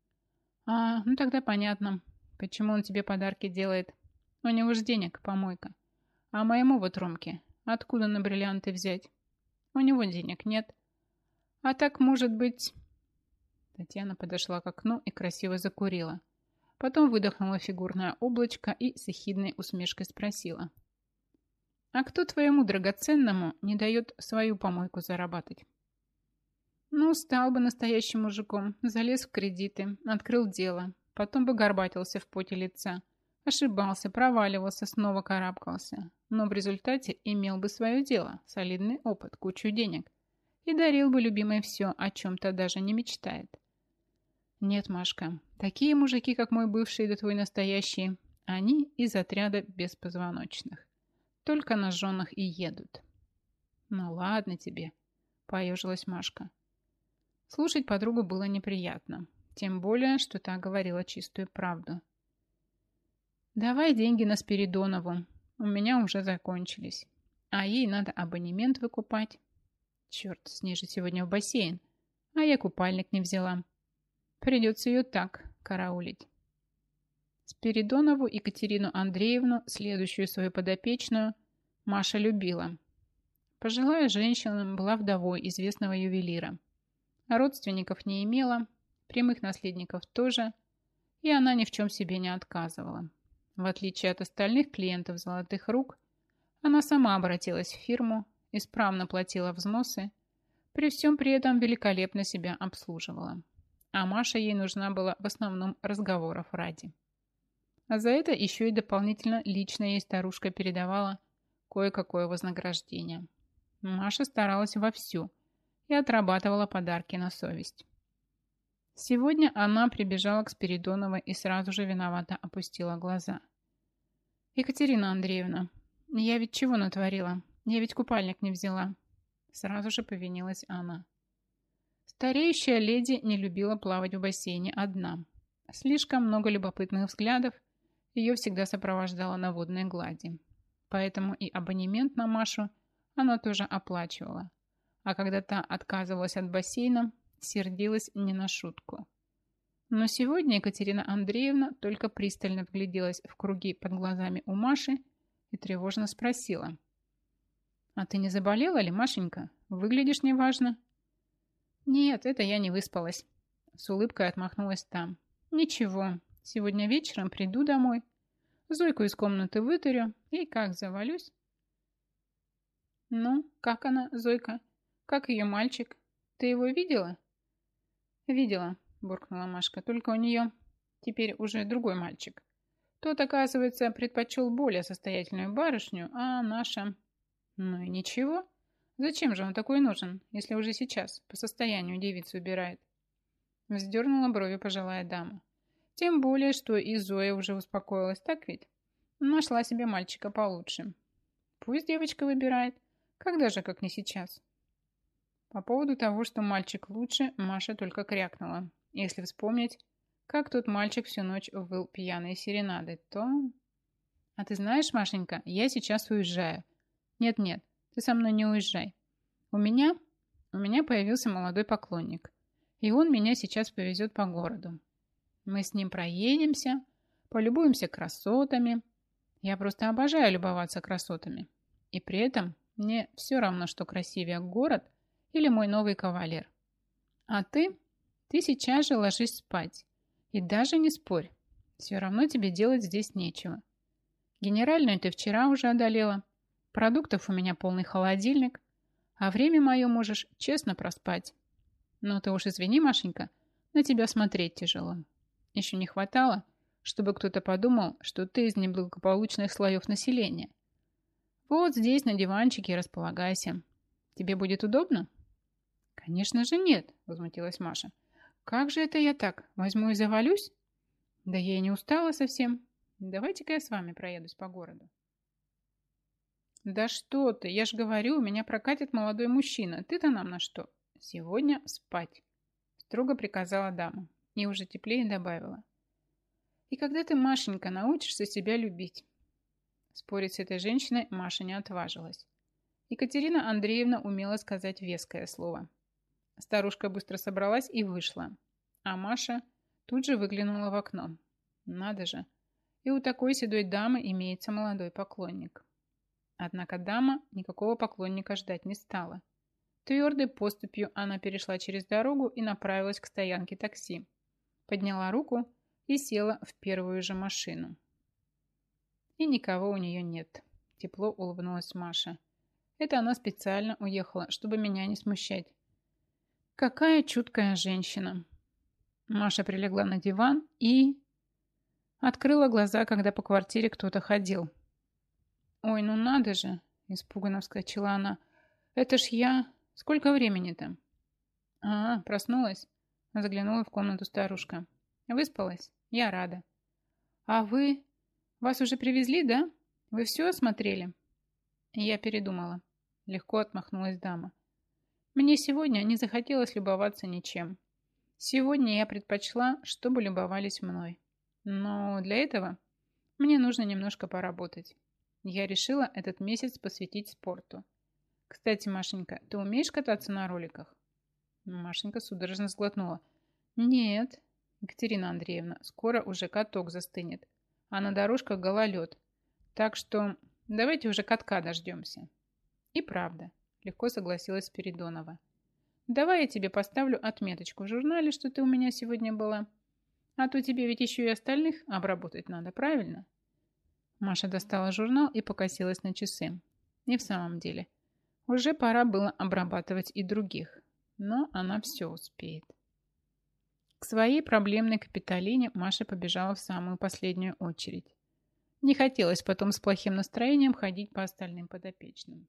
A: А, ну тогда понятно, почему он тебе подарки делает. У него же денег, помойка. А моему вот Ромке откуда на бриллианты взять? У него денег нет. А так, может быть... Татьяна подошла к окну и красиво закурила. Потом выдохнула фигурное облачко и с ехидной усмешкой спросила. А кто твоему драгоценному не дает свою помойку зарабатывать? Ну, стал бы настоящим мужиком, залез в кредиты, открыл дело, потом бы горбатился в поте лица, ошибался, проваливался, снова карабкался, но в результате имел бы свое дело, солидный опыт, кучу денег и дарил бы любимой все, о чем-то даже не мечтает. Нет, Машка, такие мужики, как мой бывший да твой настоящий, они из отряда беспозвоночных. Только на женах и едут. Ну ладно тебе, поежилась Машка. Слушать подругу было неприятно, тем более, что та говорила чистую правду. Давай деньги на Спиридонову, у меня уже закончились, а ей надо абонемент выкупать. Черт, с ней же сегодня в бассейн, а я купальник не взяла. Придется ее так караулить. Спиридонову Екатерину Андреевну, следующую свою подопечную, Маша любила. Пожилая женщина была вдовой известного ювелира. Родственников не имела, прямых наследников тоже, и она ни в чем себе не отказывала. В отличие от остальных клиентов «Золотых рук», она сама обратилась в фирму, исправно платила взносы, при всем при этом великолепно себя обслуживала. А Маша ей нужна была в основном разговоров ради. А за это еще и дополнительно лично ей старушка передавала кое-какое вознаграждение. Маша старалась вовсю и отрабатывала подарки на совесть. Сегодня она прибежала к Спиридоновой и сразу же виновато опустила глаза. «Екатерина Андреевна, я ведь чего натворила? Я ведь купальник не взяла». Сразу же повинилась она. Стареющая леди не любила плавать в бассейне одна. Слишком много любопытных взглядов ее всегда сопровождало на водной глади. Поэтому и абонемент на Машу она тоже оплачивала. А когда та отказывалась от бассейна, сердилась не на шутку. Но сегодня Екатерина Андреевна только пристально вгляделась в круги под глазами у Маши и тревожно спросила. «А ты не заболела ли, Машенька? Выглядишь неважно». «Нет, это я не выспалась», — с улыбкой отмахнулась там. «Ничего, сегодня вечером приду домой, Зойку из комнаты вытурю и как завалюсь». «Ну, как она, Зойка? Как ее мальчик? Ты его видела?» «Видела», — буркнула Машка, — «только у нее теперь уже другой мальчик. Тот, оказывается, предпочел более состоятельную барышню, а наша...» «Ну и ничего. Зачем же он такой нужен, если уже сейчас по состоянию девицу убирает?» Вздернула брови пожилая дама. Тем более, что и Зоя уже успокоилась, так ведь? Нашла себе мальчика получше. Пусть девочка выбирает. Когда же, как не сейчас? По поводу того, что мальчик лучше, Маша только крякнула. Если вспомнить, как тот мальчик всю ночь выл пьяные серенады, то... А ты знаешь, Машенька, я сейчас уезжаю. Нет-нет, ты со мной не уезжай. У меня... У меня появился молодой поклонник. И он меня сейчас повезет по городу. Мы с ним проедемся, полюбуемся красотами. Я просто обожаю любоваться красотами. И при этом мне все равно, что красивее город или мой новый кавалер. А ты? Ты сейчас же ложись спать. И даже не спорь. Все равно тебе делать здесь нечего. Генеральную ты вчера уже одолела. Продуктов у меня полный холодильник. А время мое можешь честно проспать. Но ты уж извини, Машенька, на тебя смотреть тяжело. Еще не хватало, чтобы кто-то подумал, что ты из неблагополучных слоев населения. Вот здесь на диванчике располагайся. Тебе будет удобно? Конечно же нет, возмутилась Маша. Как же это я так? Возьму и завалюсь? Да я и не устала совсем. Давайте-ка я с вами проедусь по городу. Да что ты, я ж говорю, у меня прокатит молодой мужчина. Ты-то нам на что? Сегодня спать, строго приказала дама и уже теплее добавила. И когда ты, Машенька, научишься себя любить? Спорить с этой женщиной Маша не отважилась. Екатерина Андреевна умела сказать веское слово. Старушка быстро собралась и вышла, а Маша тут же выглянула в окно. Надо же, и у такой седой дамы имеется молодой поклонник. Однако дама никакого поклонника ждать не стала. Твердой поступью она перешла через дорогу и направилась к стоянке такси. Подняла руку и села в первую же машину. И никого у нее нет. Тепло улыбнулась Маша. Это она специально уехала, чтобы меня не смущать. Какая чуткая женщина. Маша прилегла на диван и... Открыла глаза, когда по квартире кто-то ходил. «Ой, ну надо же!» – испуганно вскочила она. «Это ж я! Сколько времени-то?» «А, проснулась?» – заглянула в комнату старушка. «Выспалась? Я рада». «А вы? Вас уже привезли, да? Вы все осмотрели?» Я передумала. Легко отмахнулась дама. «Мне сегодня не захотелось любоваться ничем. Сегодня я предпочла, чтобы любовались мной. Но для этого мне нужно немножко поработать. Я решила этот месяц посвятить спорту. Кстати, Машенька, ты умеешь кататься на роликах?» Машенька судорожно сглотнула. «Нет, Екатерина Андреевна, скоро уже каток застынет, а на дорожках гололед. Так что давайте уже катка дождемся». И правда, легко согласилась Спиридонова. «Давай я тебе поставлю отметочку в журнале, что ты у меня сегодня была. А то тебе ведь еще и остальных обработать надо, правильно?» Маша достала журнал и покосилась на часы. И в самом деле, уже пора было обрабатывать и других, но она все успеет. К своей проблемной Капитолине Маша побежала в самую последнюю очередь. Не хотелось потом с плохим настроением ходить по остальным подопечным.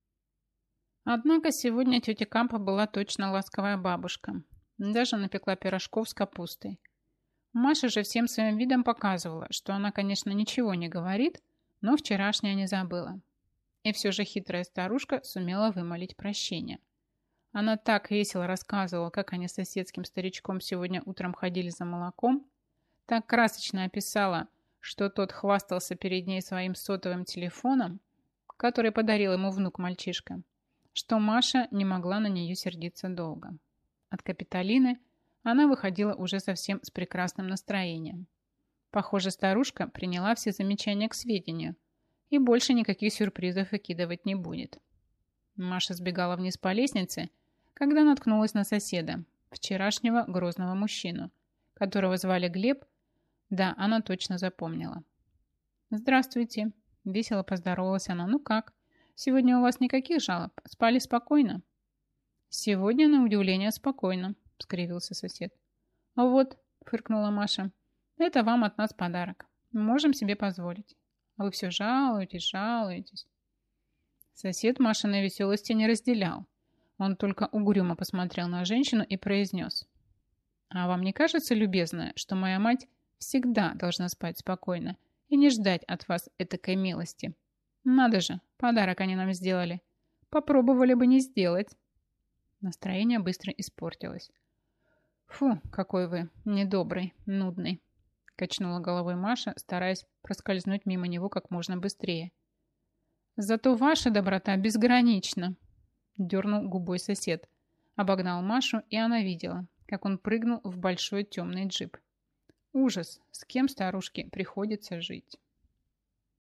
A: Однако сегодня тетя Кампа была точно ласковая бабушка. Даже напекла пирожков с капустой. Маша же всем своим видом показывала, что она, конечно, ничего не говорит, но вчерашнее не забыла. И все же хитрая старушка сумела вымолить прощение. Она так весело рассказывала, как они с соседским старичком сегодня утром ходили за молоком, так красочно описала, что тот хвастался перед ней своим сотовым телефоном, который подарил ему внук-мальчишка, что Маша не могла на нее сердиться долго. От Капитолины она выходила уже совсем с прекрасным настроением. Похоже, старушка приняла все замечания к сведению и больше никаких сюрпризов выкидывать не будет. Маша сбегала вниз по лестнице, когда наткнулась на соседа, вчерашнего грозного мужчину, которого звали Глеб. Да, она точно запомнила. «Здравствуйте», – весело поздоровалась она. «Ну как? Сегодня у вас никаких жалоб? Спали спокойно?» «Сегодня, на удивление, спокойно», – скривился сосед. «А вот», – фыркнула Маша, – «это вам от нас подарок. Можем себе позволить. А вы все жалуетесь, жалуетесь». Сосед Машиной веселости не разделял. Он только угрюмо посмотрел на женщину и произнес. «А вам не кажется, любезная, что моя мать Всегда должна спать спокойно и не ждать от вас этакой милости. Надо же, подарок они нам сделали. Попробовали бы не сделать. Настроение быстро испортилось. Фу, какой вы недобрый, нудный. Качнула головой Маша, стараясь проскользнуть мимо него как можно быстрее. Зато ваша доброта безгранична. Дернул губой сосед. Обогнал Машу, и она видела, как он прыгнул в большой темный джип. Ужас, с кем старушке приходится жить.